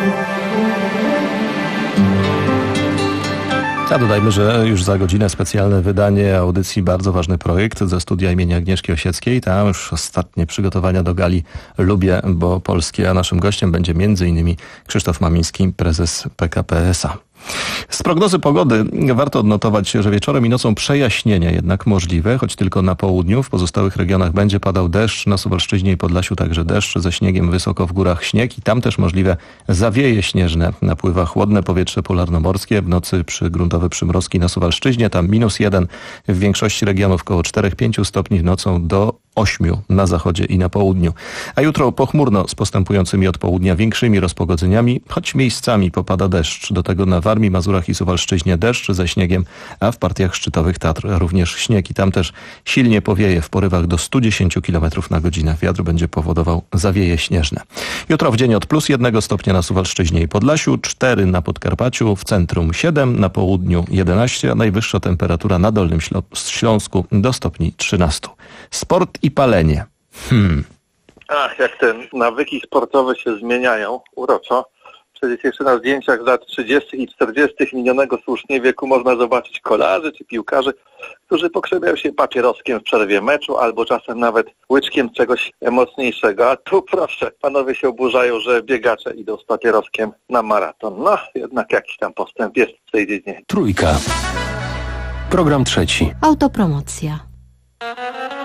A dodajmy, że już za godzinę specjalne wydanie audycji Bardzo Ważny Projekt ze studia imienia Agnieszki Osieckiej. Tam już ostatnie przygotowania do gali Lubię, bo polskie, a naszym gościem będzie m.in. Krzysztof Mamiński, prezes P K P S A. Z prognozy pogody warto odnotować, że wieczorem i nocą przejaśnienia jednak możliwe, choć tylko na południu. W pozostałych regionach będzie padał deszcz, na Suwalszczyźnie i Podlasiu także deszcz, ze śniegiem wysoko w górach śnieg i tam też możliwe zawieje śnieżne. Napływa chłodne powietrze polarnomorskie, w nocy przygruntowe przymrozki na Suwalszczyźnie, tam minus jeden, w większości regionów koło cztery do pięciu stopni, nocą do ośmiu na zachodzie i na południu. A jutro pochmurno z postępującymi od południa większymi rozpogodzeniami, choć miejscami popada deszcz. Do tego na Warmii, Mazurach i Suwalszczyźnie deszcz ze śniegiem, a w partiach szczytowych Tatr również śnieg i tam też silnie powieje w porywach do stu dziesięciu kilometrów na godzinę. Wiatr będzie powodował zawieje śnieżne. Jutro w dzień od plus jednego stopnia na Suwalszczyźnie i Podlasiu, cztery na Podkarpaciu, w centrum siedem, na południu jedenaście, a najwyższa temperatura na Dolnym Śląsku do stopni trzynastu. Sport i palenie. Hmm.
Ach, jak te nawyki sportowe się zmieniają, uroczo. Przecież jeszcze na zdjęciach z lat trzydziestych i czterdziestych minionego słusznie wieku można zobaczyć kolarzy czy piłkarzy, którzy pokrzebiają się papieroskiem w przerwie meczu albo czasem nawet łyczkiem czegoś mocniejszego. A tu proszę, panowie się oburzają, że biegacze idą z papieroskiem na maraton. No, jednak jakiś tam postęp jest w tej dziedzinie.
Trójka. Program trzeci.
Autopromocja.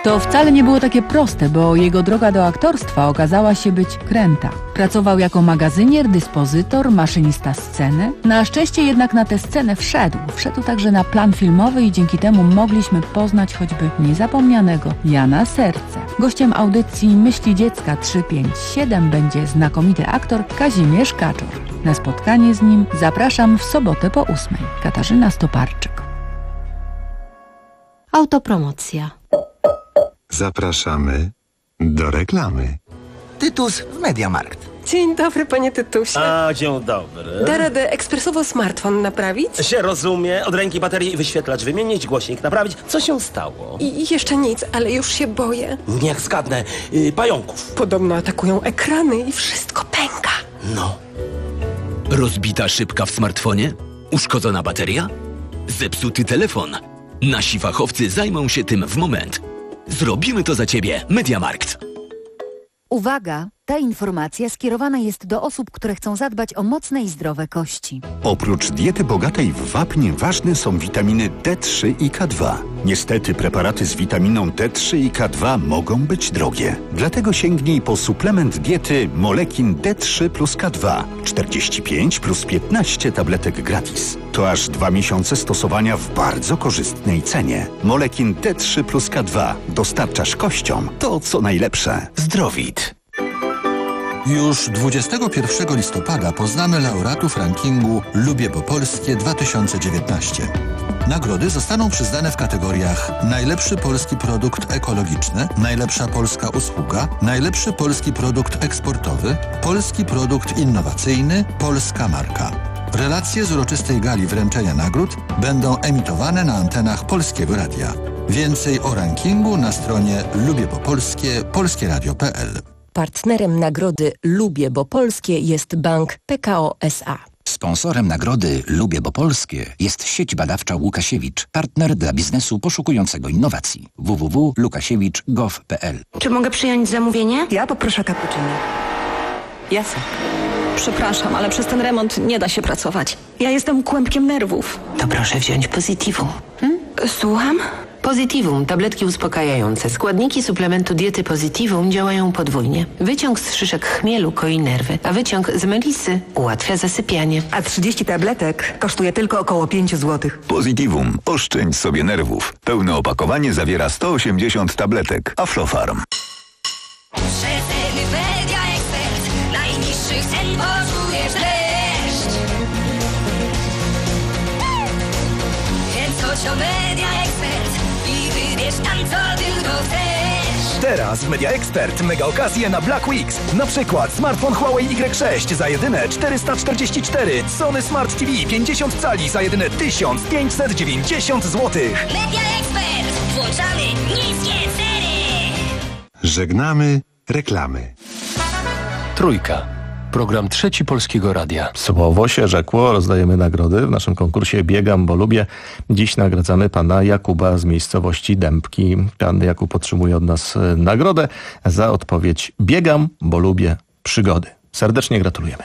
To wcale nie było takie proste, bo jego droga do aktorstwa okazała się być kręta. Pracował jako magazynier, dyspozytor, maszynista sceny. Na szczęście jednak na tę scenę wszedł. Wszedł także na plan filmowy i dzięki temu mogliśmy poznać choćby niezapomnianego Jana Serce. Gościem audycji Myśli Dziecka trzy pięć siedem będzie znakomity aktor Kazimierz Kaczor. Na spotkanie z nim zapraszam w sobotę po ósmej. Katarzyna Stoparczyk.
Autopromocja.
Zapraszamy do reklamy.
Tytus w Mediamarkt.
Dzień dobry, panie Tytusie.
A, dzień dobry.
Da radę ekspresowo smartfon naprawić?
Się rozumie. Od ręki baterii wyświetlacz wymienić, głośnik naprawić. Co się stało?
I jeszcze nic, ale już się boję.
Niech zgadnę. Yy, pająków.
Podobno atakują ekrany i wszystko pęka.
No.
Rozbita szybka w smartfonie? Uszkodzona bateria? Zepsuty telefon? Nasi fachowcy zajmą się tym w moment. Zrobimy to za ciebie. Mediamarkt.
Uwaga! Ta informacja skierowana jest do osób, które chcą zadbać o mocne i zdrowe kości.
Oprócz diety bogatej w wapń ważne są witaminy D trzy i K dwa. Niestety preparaty z witaminą D trzy i K dwa mogą być drogie. Dlatego sięgnij po suplement diety Molekin D trzy plus K dwa. czterdzieści pięć plus piętnaście tabletek gratis. To aż dwa miesiące stosowania w bardzo korzystnej cenie. Molekin D trzy plus K dwa. Dostarczasz kościom to, co najlepsze. Zdrowit.
Już dwudziestego pierwszego listopada poznamy laureatów rankingu Lubię Bo Polskie dwa tysiące dziewiętnaście. Nagrody zostaną przyznane w kategoriach najlepszy polski produkt ekologiczny, najlepsza polska usługa, najlepszy polski produkt eksportowy, polski produkt innowacyjny, polska marka. Relacje z uroczystej gali wręczenia nagród będą emitowane na antenach Polskiego Radia. Więcej o rankingu na stronie lubiebopolskie polskie radio kropka p l.
Partnerem nagrody Lubię Bo Polskie jest bank P K O S A.
Sponsorem nagrody Lubię Bo Polskie jest sieć badawcza Łukasiewicz, partner dla biznesu poszukującego innowacji. w w w kropka lukasiewicz kropka gov kropka p l.
Czy mogę przyjąć zamówienie? Ja poproszę cappuccino. Jasne.
Przepraszam, ale przez ten remont nie da się pracować. Ja jestem kłębkiem nerwów.
To proszę wziąć Positivum. Hmm? Słucham?
Positivum, tabletki uspokajające. Składniki suplementu diety Positivum działają podwójnie. Wyciąg z szyszek chmielu koi nerwy, a wyciąg z melisy ułatwia zasypianie.
A trzydzieści tabletek kosztuje tylko około pięć złotych.
Positivum. Oszczędź sobie nerwów. Pełne opakowanie zawiera sto osiemdziesiąt tabletek. Aflofarm.
Przeceny Media Expert. Najniższych cen poczujesz deszcz. Kręć ocio Media Expert i wybierz tam, co tylko chcesz.
Teraz w Media Expert mega okazje na Black Weeks. Na przykład smartfon Huawei Y sześć za jedyne czterysta czterdzieści cztery, Sony Smart T V pięćdziesiąt cali za jedyne tysiąc pięćset dziewięćdziesiąt złotych.
Media Expert. Włączamy niskie ceny.
Żegnamy reklamy.
Trójka. Program Trzeci Polskiego Radia.
Słowo się rzekło, rozdajemy nagrody w naszym konkursie Biegam, bo lubię. Dziś nagradzamy pana Jakuba z miejscowości Dębki. Pan Jakub otrzymuje od nas nagrodę za odpowiedź Biegam, bo lubię przygody. Serdecznie gratulujemy.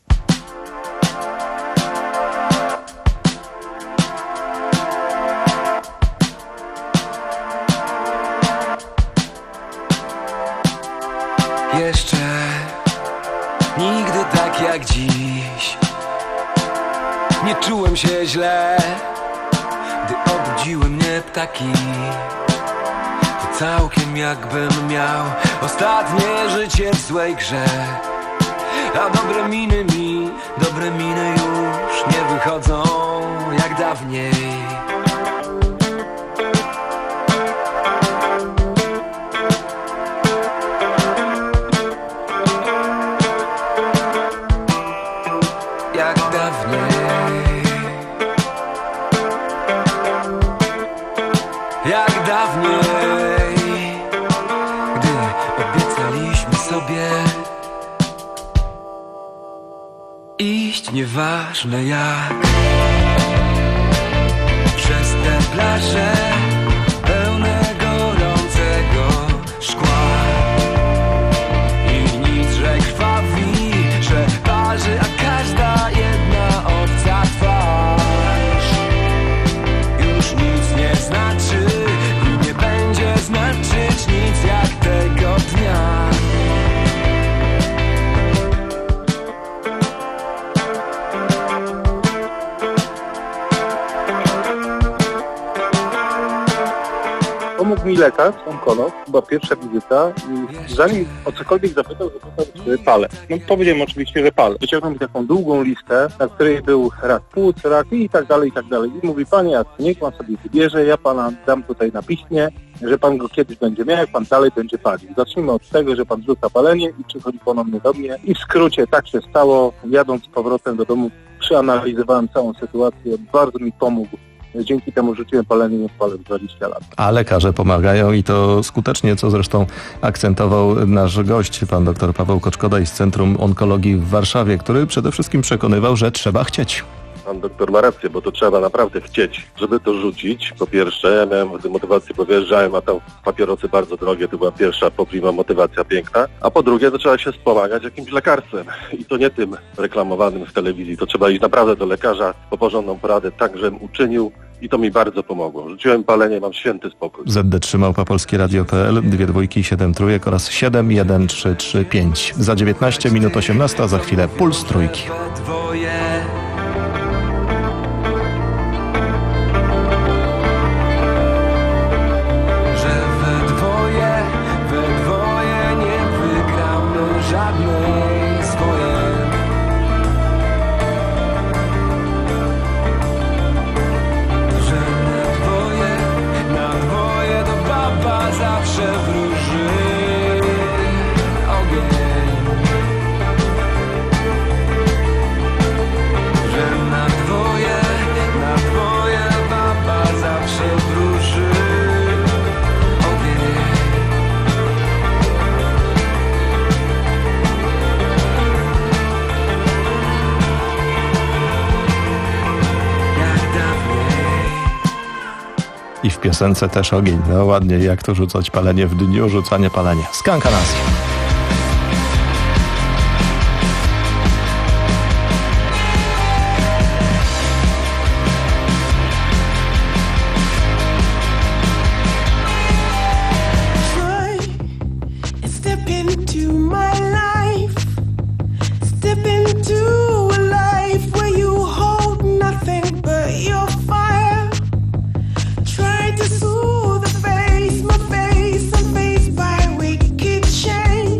Jeszcze nigdy tak jak dziś nie czułem się źle, gdy obudziły mnie ptaki. To całkiem jakbym miał ostatnie życie w złej grze. A dobre miny mi, dobre miny już nie wychodzą jak dawniej. Jak dawniej, gdy obiecaliśmy sobie iść nieważne jak przez te plaże pełne gorącego szkła. I nic, że krwawi, że parzy, a każda jedna obca twarz już nic nie znaczy. Znaczyć
Pomógł mi lekarz, onkolog, była pierwsza wizyta i zanim o cokolwiek zapytał, zapytał, czy palę. No powiedziałem oczywiście, że palę. Wyciągnął mi taką długą listę, na której był rak płuc, rak i tak dalej, i tak dalej. I mówi, panie, a niech pan sobie wybierze, ja pana dam tutaj na piśmie, że pan go kiedyś będzie miał, jak pan dalej będzie palił. Zacznijmy od tego, że pan rzuca palenie i przychodzi ponownie do mnie. I w skrócie tak się stało. Jadąc z powrotem do domu, przeanalizowałem całą sytuację, bardzo mi pomógł. Dzięki temu rzuciłem palenie, nie palę dwadzieścia lat.
A lekarze pomagają i to skutecznie, co zresztą akcentował nasz gość, pan dr Paweł Koczkodaj z Centrum Onkologii w Warszawie, który przede wszystkim przekonywał, że trzeba chcieć.
Pan doktor ma rację, bo to trzeba naprawdę chcieć, żeby to rzucić. Po pierwsze, ja miałem wtedy motywację, bo wyjeżdżałem, a tam papierosy bardzo drogie, to była pierwsza poprima motywacja piękna. A po drugie, to trzeba się wspomagać jakimś lekarstwem. I to nie tym reklamowanym w telewizji, to trzeba iść naprawdę do lekarza po porządną poradę, tak żebym uczynił. I to mi bardzo pomogło. Rzuciłem palenie, mam święty spokój.
Z D trzy małpa polskie radio kropka p l, dwie dwójki, siedem trójek oraz siedem jeden trzy trzy pięć. Za dziewiętnaście minut osiemnasta, za chwilę Puls Trójki. I w piosence też ogień. No ładnie, jak to rzucać palenie w dniu, rzucanie palenia. Skankanazja.
Try to soothe the face, my face, I'm faced by wicked change.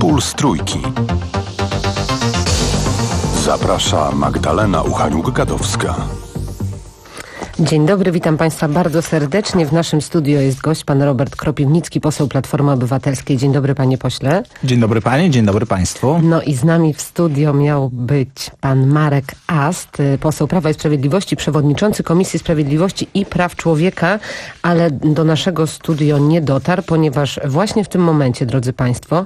Puls Trójki. Zaprasza Magdalena Uchaniuk-Gadowska.
Dzień dobry, witam Państwa bardzo serdecznie. W naszym studio jest gość, pan Robert Kropiwnicki, poseł Platformy Obywatelskiej. Dzień dobry, panie pośle.
Dzień dobry pani, dzień dobry państwu.
No i z nami w studio miał być pan Marek Ast, poseł Prawa i Sprawiedliwości, przewodniczący Komisji Sprawiedliwości i Praw Człowieka, ale do naszego studio nie dotarł, ponieważ właśnie w tym momencie, drodzy państwo,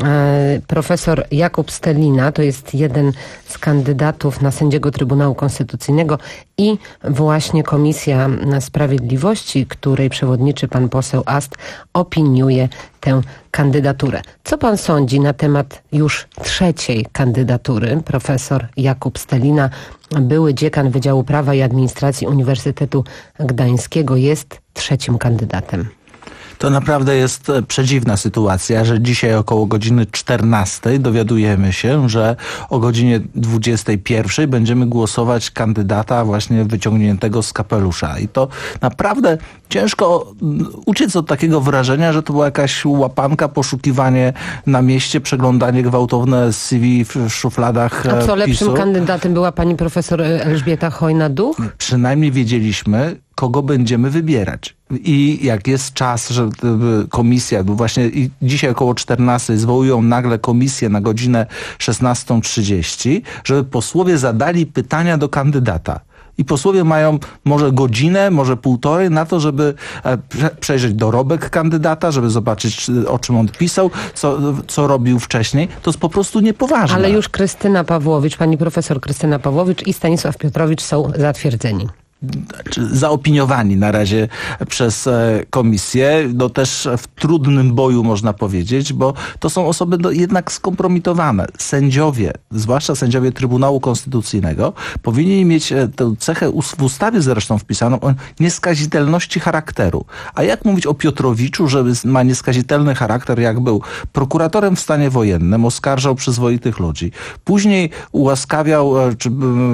e, profesor Jakub Stelina, to jest jeden z kandydatów na sędziego Trybunału Konstytucyjnego i właśnie Komisja Sprawiedliwości, której przewodniczy pan poseł Ast, opiniuje tę kandydaturę. Co pan sądzi na temat już trzeciej kandydatury? Profesor Jakub Stelina, były dziekan Wydziału Prawa i Administracji Uniwersytetu Gdańskiego, jest trzecim kandydatem.
To naprawdę jest przedziwna sytuacja, że dzisiaj około godziny czternastej dowiadujemy się, że o godzinie dwudziestej pierwszej będziemy głosować kandydata właśnie wyciągniętego z kapelusza. I to naprawdę ciężko uciec od takiego wrażenia, że to była jakaś łapanka, poszukiwanie na mieście, przeglądanie gwałtowne C V w szufladach
A co, lepszym
PiSu.
kandydatem była pani profesor Elżbieta Chojna-Duch?
Przynajmniej wiedzieliśmy, kogo będziemy wybierać. I jak jest czas, że komisja, właśnie i dzisiaj około czternastej zwołują nagle komisję na godzinę szesnastą trzydzieści, żeby posłowie zadali pytania do kandydata. I posłowie mają może godzinę, może półtorej na to, żeby przejrzeć dorobek kandydata, żeby zobaczyć, o czym on pisał, co, co robił wcześniej. To jest po prostu niepoważne.
Ale już Krystyna Pawłowicz, pani profesor Krystyna Pawłowicz i Stanisław Piotrowicz są zatwierdzeni.
Zaopiniowani na razie przez komisję, no też w trudnym boju można powiedzieć, bo to są osoby no, jednak skompromitowane. Sędziowie, zwłaszcza sędziowie Trybunału Konstytucyjnego, powinni mieć tę cechę w ustawie zresztą wpisaną o nieskazitelności charakteru. A jak mówić o Piotrowiczu, że ma nieskazitelny charakter, jak był prokuratorem w stanie wojennym, oskarżał przyzwoitych ludzi. Później ułaskawiał czy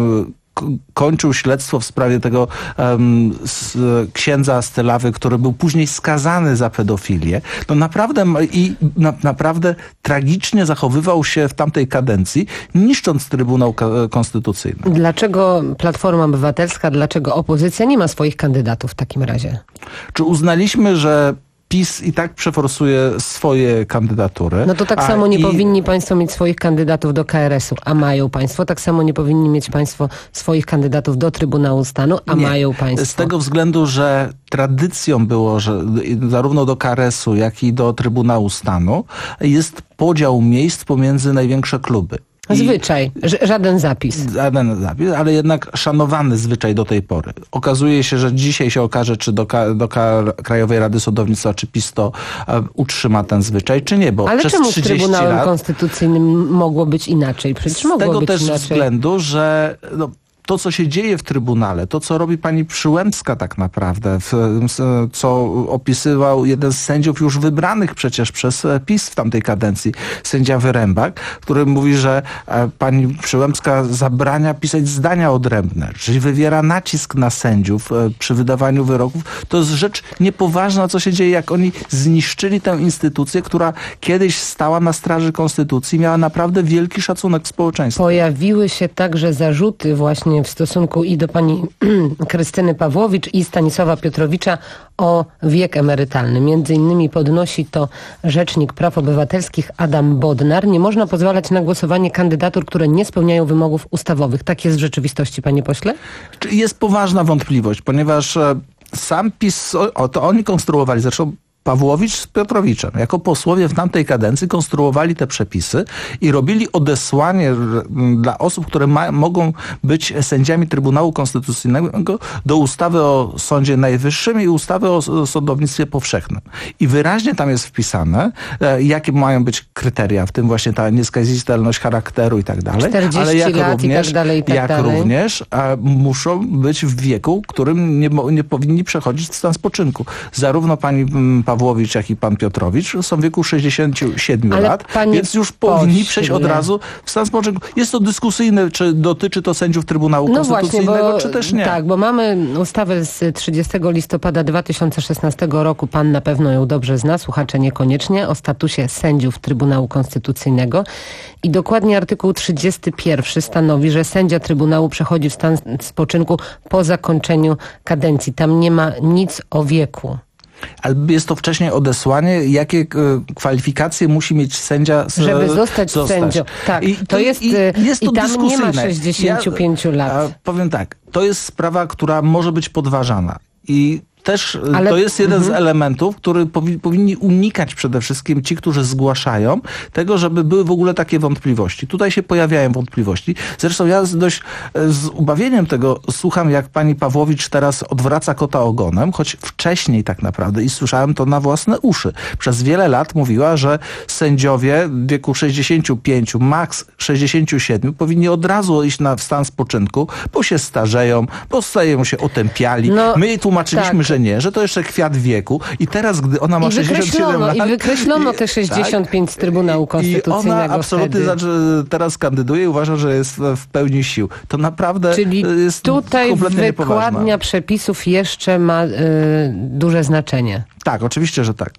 kończył śledztwo w sprawie tego um, z, księdza Stylawy, który był później skazany za pedofilię. No naprawdę i na, naprawdę tragicznie zachowywał się w tamtej kadencji, niszcząc Trybunał Konstytucyjny.
Dlaczego Platforma Obywatelska, dlaczego opozycja nie ma swoich kandydatów w takim razie?
Czy uznaliśmy, że PiS i tak przeforsuje swoje kandydatury.
No to tak
a
samo nie
i...
powinni państwo mieć swoich kandydatów do K R S u, a mają państwo. Tak samo nie powinni mieć państwo swoich kandydatów do Trybunału Stanu, a nie. mają państwo.
Z tego względu, że tradycją było, że zarówno do K R S u, jak i do Trybunału Stanu jest podział miejsc pomiędzy największe kluby.
Zwyczaj, I żaden zapis.
Żaden zapis, ale jednak szanowany zwyczaj do tej pory. Okazuje się, że dzisiaj się okaże, czy do, do Krajowej Rady Sądownictwa, czy PiS to um, utrzyma ten zwyczaj, czy nie, bo
ale
przez
czemu z
trzydzieści
Trybunałem
lat,
Konstytucyjnym mogło być inaczej? Przecież
z
mogło
tego
być
też
inaczej.
względu, że no, to, co się dzieje w Trybunale, to, co robi pani Przyłębska tak naprawdę, w, co opisywał jeden z sędziów już wybranych przecież przez PiS w tamtej kadencji, sędzia Wyrembak, który mówi, że pani Przyłębska zabrania pisać zdania odrębne, czyli wywiera nacisk na sędziów przy wydawaniu wyroków. To jest rzecz niepoważna, co się dzieje, jak oni zniszczyli tę instytucję, która kiedyś stała na straży konstytucji, miała naprawdę wielki szacunek społeczeństwa.
Pojawiły się także zarzuty właśnie w stosunku i do pani Krystyny Pawłowicz i Stanisława Piotrowicza o wiek emerytalny. Między innymi podnosi to Rzecznik Praw Obywatelskich Adam Bodnar. Nie można pozwalać na głosowanie kandydatur, które nie spełniają wymogów ustawowych. Tak jest w rzeczywistości, panie pośle?
Jest poważna wątpliwość, ponieważ sam PiS, o, to oni konstruowali, zresztą Pawłowicz z Piotrowiczem jako posłowie w tamtej kadencji konstruowali te przepisy i robili odesłanie dla osób, które ma, mogą być sędziami Trybunału Konstytucyjnego do ustawy o Sądzie Najwyższym i ustawy o sądownictwie powszechnym. I wyraźnie tam jest wpisane, jakie mają być kryteria, w tym właśnie ta nieskazitelność charakteru i tak dalej. Ale jak
lat
również,
i tak dalej, i tak
jak
dalej.
również a, muszą być w wieku, którym nie, nie powinni przechodzić stan spoczynku. Zarówno pani Pawłowicz Pawłowicz, jak i pan Piotrowicz są w wieku sześćdziesięciu siedmiu
Ale
lat,
panie
więc już powinni
pośle.
przejść od razu w stan spoczynku. Jest to dyskusyjne, czy dotyczy to sędziów Trybunału
No
Konstytucyjnego,
właśnie, bo,
czy też nie.
Tak, bo mamy ustawę z trzydziestego listopada dwa tysiące szesnastego roku. Pan na pewno ją dobrze zna, słuchacze niekoniecznie, o statusie sędziów Trybunału Konstytucyjnego. I dokładnie artykuł trzydziesty pierwszy stanowi, że sędzia Trybunału przechodzi w stan spoczynku po zakończeniu kadencji. Tam nie ma nic o wieku.
Ale jest to wcześniej odesłanie, jakie e, kwalifikacje musi mieć sędzia, z,
żeby zostać, zostać sędzią. Tak,
I,
to jest,
i, jest to
i tam nie ma
dyskusyjne.
sześćdziesięciu pięciu
ja,
lat.
A, powiem tak, to jest sprawa, która może być podważana. I też
Ale,
to jest jeden
mhm.
z elementów, który powi powinni unikać przede wszystkim ci, którzy zgłaszają tego, żeby były w ogóle takie wątpliwości. Tutaj się pojawiają wątpliwości. Zresztą ja z dość z ubawieniem tego słucham, jak pani Pawłowicz teraz odwraca kota ogonem, choć wcześniej tak naprawdę i słyszałem to na własne uszy. Przez wiele lat mówiła, że sędziowie w wieku sześćdziesięciu pięciu, maks sześćdziesięciu siedmiu powinni od razu iść na w stan spoczynku, bo się starzeją, bo stają się otępiali.
No,
My jej tłumaczyliśmy,
tak.
że nie, że to jeszcze kwiat wieku i teraz, gdy ona ma
I
sześćdziesiąt siedem lat...
I wykreślono te sześćdziesiąt pięć z Trybunału Konstytucyjnego.
I ona absolutnie
wtedy.
znaczy, teraz kandyduje i uważa, że jest w pełni sił. To naprawdę
Czyli
jest
tutaj
kompletnie
wykładnia
niepoważne.
przepisów jeszcze ma y, duże znaczenie.
Tak, oczywiście, że tak.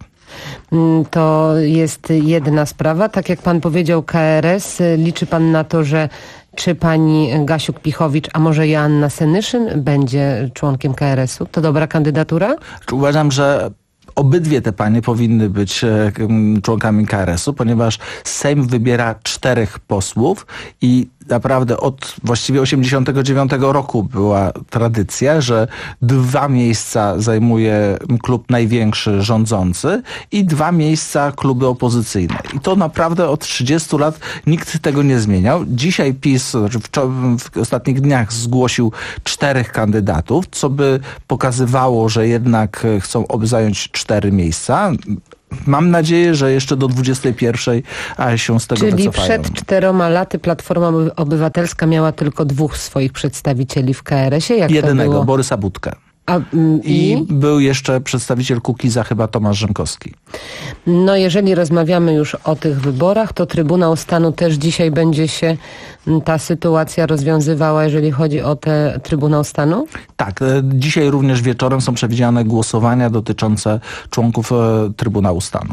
To jest jedna sprawa. Tak jak pan powiedział, K R S, liczy pan na to, że czy pani Gasiuk-Pichowicz, a może Joanna Senyszyn będzie członkiem K R S u? To dobra kandydatura?
Uważam, że obydwie te panie powinny być e, członkami K R S u, ponieważ Sejm wybiera czterech posłów i naprawdę od właściwie osiemdziesiątego dziewiątego roku była tradycja, że dwa miejsca zajmuje klub największy rządzący i dwa miejsca kluby opozycyjne. I to naprawdę od trzydziestu lat nikt tego nie zmieniał. Dzisiaj PiS znaczy w, w ostatnich dniach zgłosił czterech kandydatów, co by pokazywało, że jednak chcą zająć cztery miejsca. Mam nadzieję, że jeszcze do dwudziestej pierwszej się z tego
Czyli
wycofają.
przed czteroma laty Platforma Obywatelska miała tylko dwóch swoich przedstawicieli w K R S ie. Jak
Jednego,
to było?
Borysa Budkę.
A, mm,
I,
i
był jeszcze przedstawiciel Kukiza, chyba Tomasz Rzymkowski.
No jeżeli rozmawiamy już o tych wyborach, to Trybunał Stanu też dzisiaj będzie się ta sytuacja rozwiązywała, jeżeli chodzi o te Trybunał Stanu?
Tak, dzisiaj również wieczorem są przewidziane głosowania dotyczące członków Trybunału Stanu.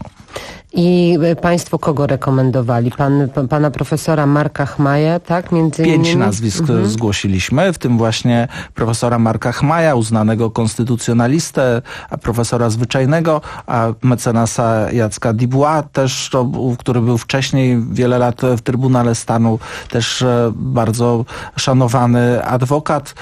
I państwo kogo rekomendowali? Pan, pana profesora Marka Chmaja, tak? Między
Pięć
innymi?
nazwisk
Mhm.
zgłosiliśmy, w tym właśnie profesora Marka Chmaja, uznanego konstytucjonalistę, a profesora zwyczajnego, a mecenasa Jacka Dubois, też, to, który był wcześniej wiele lat w Trybunale Stanu, też bardzo szanowany adwokat,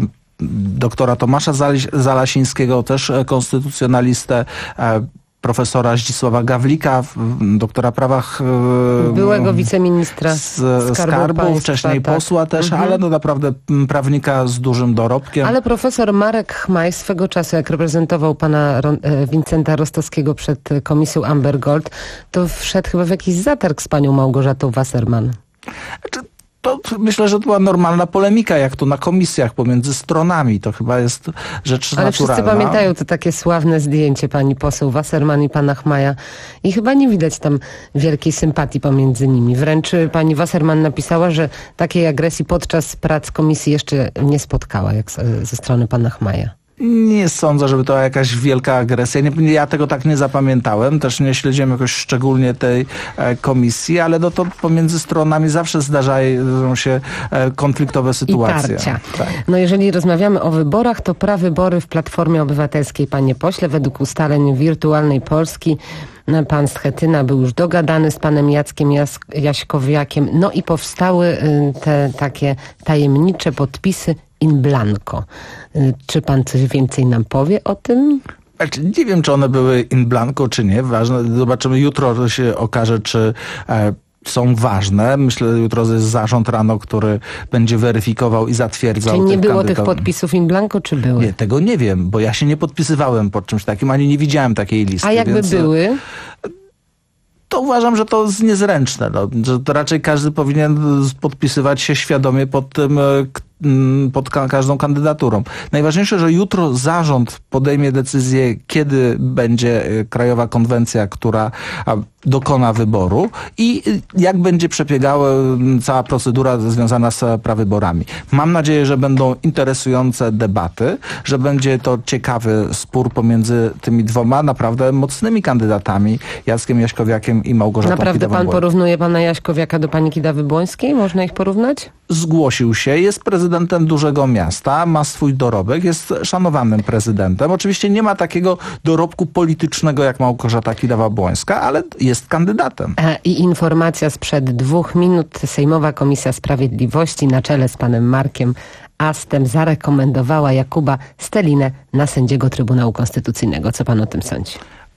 doktora Tomasza Zalasińskiego, też konstytucjonalistę, profesora Zdzisława Gawlika, doktora prawach
byłego wiceministra
z
Skarbu,
skarbu
Państwa,
wcześniej
tak.
posła też,
Mhm.
ale no naprawdę prawnika z dużym dorobkiem.
Ale profesor Marek Chmaj swego czasu, jak reprezentował pana Ron, e, Wincenta Rostowskiego przed komisją Amber Gold, to wszedł chyba w jakiś zatarg z panią Małgorzatą Wasserman.
To myślę, że to była normalna polemika, jak to na komisjach pomiędzy stronami. To chyba jest rzecz
Ale
naturalna.
wszyscy pamiętają to takie sławne zdjęcie pani poseł Wasserman i pana Chmaja i chyba nie widać tam wielkiej sympatii pomiędzy nimi. Wręcz pani Wasserman napisała, że takiej agresji podczas prac komisji jeszcze nie spotkała, jak ze strony pana Chmaja.
Nie sądzę, żeby to była jakaś wielka agresja. Nie, ja tego tak nie zapamiętałem. Też nie śledziłem jakoś szczególnie tej e, komisji, ale no to pomiędzy stronami zawsze zdarzają się e, konfliktowe sytuacje.
I tarcia.
Tak.
No jeżeli rozmawiamy o wyborach, to prawybory w Platformie Obywatelskiej, panie pośle, według ustaleń Wirtualnej Polski pan Schetyna był już dogadany z panem Jackiem Jas Jaśkowiakiem. No i powstały y, te takie tajemnicze podpisy in blanco. Y, czy pan coś więcej nam powie o tym?
Znaczy, nie wiem, czy one były in blanco, czy nie. Ważne, zobaczymy jutro, się okaże, czy e, są ważne. Myślę, że jutro jest zarząd rano, który będzie weryfikował i zatwierdzał.
Czyli nie
tych
było tych
kandydatów.
podpisów in blanco, czy były?
Nie, tego nie wiem, bo ja się nie podpisywałem pod czymś takim, ani nie widziałem takiej listy.
A jakby
więc
były?
to uważam, że to jest niezręczne. No, że to raczej każdy powinien podpisywać się świadomie pod tym, pod ka- każdą kandydaturą. Najważniejsze, że jutro zarząd podejmie decyzję, kiedy będzie Krajowa Konwencja, która dokona wyboru i jak będzie przebiegała cała procedura związana z prawyborami. Mam nadzieję, że będą interesujące debaty, że będzie to ciekawy spór pomiędzy tymi dwoma naprawdę mocnymi kandydatami, Jackiem Jaśkowiakiem i Małgorzatą
Naprawdę pan
Kidawą-Błońską.
porównuje pana Jaśkowiaka do pani Kidawy-Błońskiej? Można ich porównać?
Zgłosił się, jest prezydentem dużego miasta, ma swój dorobek, jest szanowanym prezydentem. Oczywiście nie ma takiego dorobku politycznego jak Małgorzata Kidawa-Błońska, ale jest kandydatem.
I informacja sprzed dwóch minut. Sejmowa Komisja Sprawiedliwości na czele z panem Markiem Astem zarekomendowała Jakuba Stelinę na sędziego Trybunału Konstytucyjnego. Co pan o tym sądzi?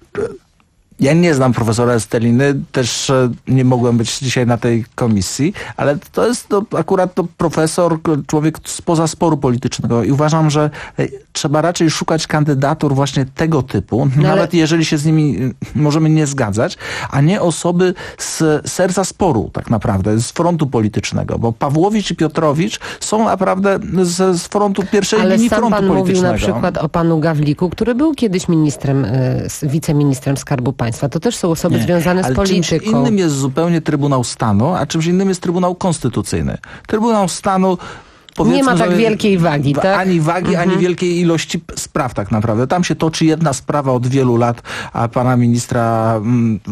Ja nie znam profesora Steliny, też nie mogłem być dzisiaj na tej komisji, ale to jest to akurat to profesor, człowiek spoza sporu politycznego i uważam, że trzeba raczej szukać kandydatur właśnie tego typu, no nawet ale... jeżeli się z nimi możemy nie zgadzać, a nie osoby z serca sporu tak naprawdę, z frontu politycznego, bo Pawłowicz i Piotrowicz są naprawdę z, z frontu pierwszej
ale
linii
sam
frontu
pan
politycznego.
mówił na przykład o panu Gawliku, który był kiedyś ministrem, wiceministrem Skarbu Państwa. To też są osoby
nie,
związane z
ale
polityką.
Czymś innym jest zupełnie Trybunał Stanu, a czymś innym jest Trybunał Konstytucyjny. Trybunał Stanu
nie ma tak wielkiej wagi, tak?
Ani wagi, mhm. ani wielkiej ilości spraw tak naprawdę. Tam się toczy jedna sprawa od wielu lat, a pana ministra mm,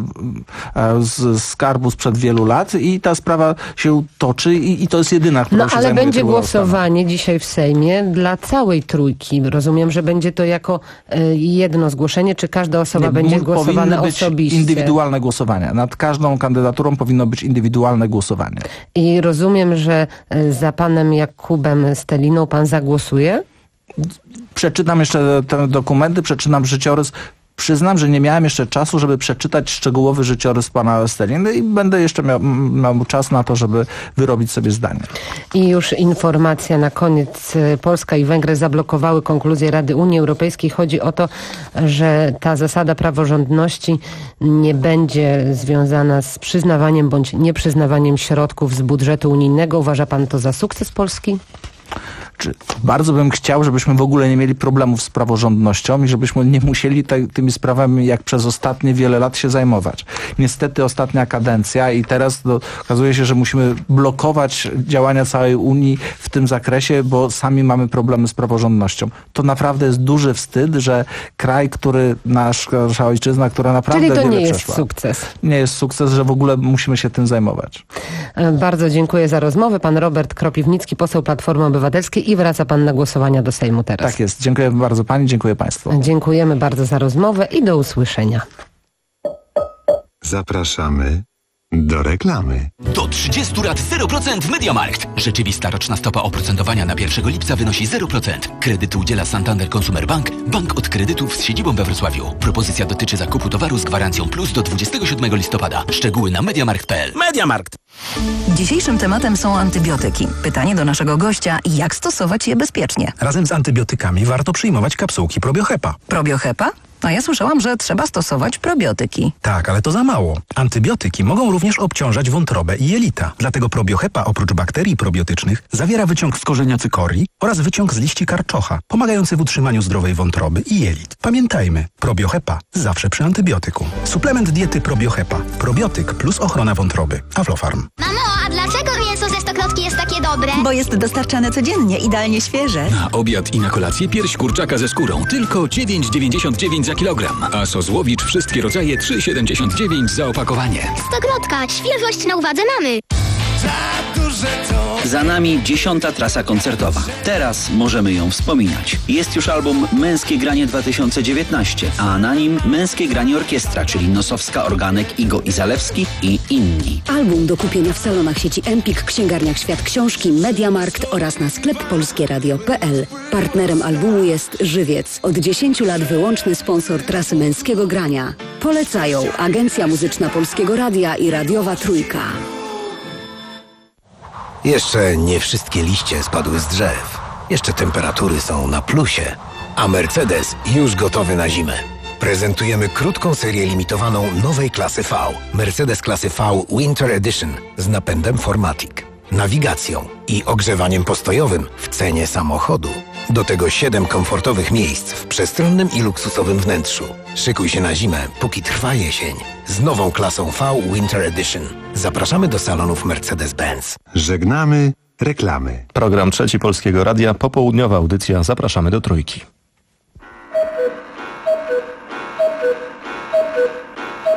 z Skarbu sprzed wielu lat i ta sprawa się toczy i, i to jest jedyna, którą
no,
się
ale
zajmuje
będzie
Trybunał
głosowanie
Stanu.
dzisiaj w Sejmie dla całej trójki. Rozumiem, że będzie to jako y, jedno zgłoszenie, czy każda osoba nie, będzie głosowana
być
osobiście?
Indywidualne głosowanie. Nad każdą kandydaturą powinno być indywidualne głosowanie.
I rozumiem, że y, za panem Jakubem Steliną pan zagłosuje?
Przeczytam jeszcze te dokumenty, przeczytam życiorys. Przyznam, że nie miałem jeszcze czasu, żeby przeczytać szczegółowy życiorys pana Steliny i będę jeszcze miał, miał czas na to, żeby wyrobić sobie zdanie.
I już informacja na koniec. Polska i Węgry zablokowały konkluzję Rady Unii Europejskiej. Chodzi o to, że ta zasada praworządności nie będzie związana z przyznawaniem bądź nieprzyznawaniem środków z budżetu unijnego. Uważa pan to za sukces Polski?
Czy bardzo bym chciał, żebyśmy w ogóle nie mieli problemów z praworządnością i żebyśmy nie musieli te, tymi sprawami jak przez ostatnie wiele lat się zajmować. Niestety ostatnia kadencja i teraz do, okazuje się, że musimy blokować działania całej Unii w tym zakresie, bo sami mamy problemy z praworządnością. To naprawdę jest duży wstyd, że kraj, który, nasz, nasza ojczyzna, która naprawdę
Czyli to
wiele
nie jest
przeszła,
sukces.
Nie jest sukces, że w ogóle musimy się tym zajmować.
Bardzo dziękuję za rozmowę. Pan Robert Kropiwnicki, poseł Platformy Obywatelskiej i wraca pan na głosowania do Sejmu teraz.
Tak jest. Dziękuję bardzo pani, dziękuję państwu.
Dziękujemy bardzo za rozmowę i do usłyszenia.
Zapraszamy do reklamy.
Do trzydziestu lat zero procent w MediaMarkt. Rzeczywista roczna stopa oprocentowania na pierwszego lipca wynosi zero procent. Kredyt udziela Santander Consumer Bank, bank od kredytów z siedzibą we Wrocławiu. Propozycja dotyczy zakupu towaru z gwarancją plus do dwudziestego siódmego listopada. Szczegóły na mediamarkt kropka p l.
MediaMarkt.
Dzisiejszym tematem są antybiotyki. Pytanie do naszego gościa, jak stosować je bezpiecznie?
Razem z antybiotykami warto przyjmować kapsułki Probiohepa.
Probiohepa? A ja słyszałam, że trzeba stosować probiotyki.
Tak, ale to za mało. Antybiotyki mogą również obciążać wątrobę i jelita. Dlatego Probiohepa oprócz bakterii probiotycznych zawiera wyciąg z korzenia cykorii oraz wyciąg z liści karczocha, pomagający w utrzymaniu zdrowej wątroby i jelit. Pamiętajmy, Probiohepa zawsze przy antybiotyku. Suplement diety Probiohepa. Probiotyk plus ochrona wątroby. Aflofarm.
Mamo, a dlaczego mięso ze Stokrotki jest takie dobre?
Bo jest dostarczane codziennie, idealnie świeże.
Na obiad i na kolację pierś kurczaka ze skórą tylko dziewięć dziewięćdziesiąt dziewięć za kilogram, a sos Łowicz wszystkie rodzaje trzy siedemdziesiąt dziewięć za opakowanie.
Stokrotka, świeżość na uwadze mamy.
Za nami dziesiąta trasa koncertowa. Teraz możemy ją wspominać. Jest już album Męskie Granie dwa tysiące dziewiętnaście, a na nim Męskie Granie Orkiestra, czyli Nosowska, Organek, Igo i Zalewski i inni.
Album do kupienia w salonach sieci Empik, księgarniach Świat Książki, MediaMarkt oraz na sklep polskieradio kropka p l. Partnerem albumu jest Żywiec. Od dziesięciu lat wyłączny sponsor trasy Męskiego Grania. Polecają Agencja Muzyczna Polskiego Radia i Radiowa Trójka.
Jeszcze nie wszystkie liście spadły z drzew. Jeszcze temperatury są na plusie. A Mercedes już gotowy na zimę. Prezentujemy krótką serię limitowaną nowej klasy V. Mercedes klasy V Winter Edition z napędem four matic, nawigacją, i ogrzewaniem postojowym w cenie samochodu. Do tego siedem komfortowych miejsc w przestronnym i luksusowym wnętrzu. Szykuj się na zimę, póki trwa jesień. Z nową klasą V Winter Edition. Zapraszamy do salonów Mercedes-Benz.
Żegnamy reklamy.
Program Trzeci Polskiego Radia, popołudniowa audycja. Zapraszamy do Trójki.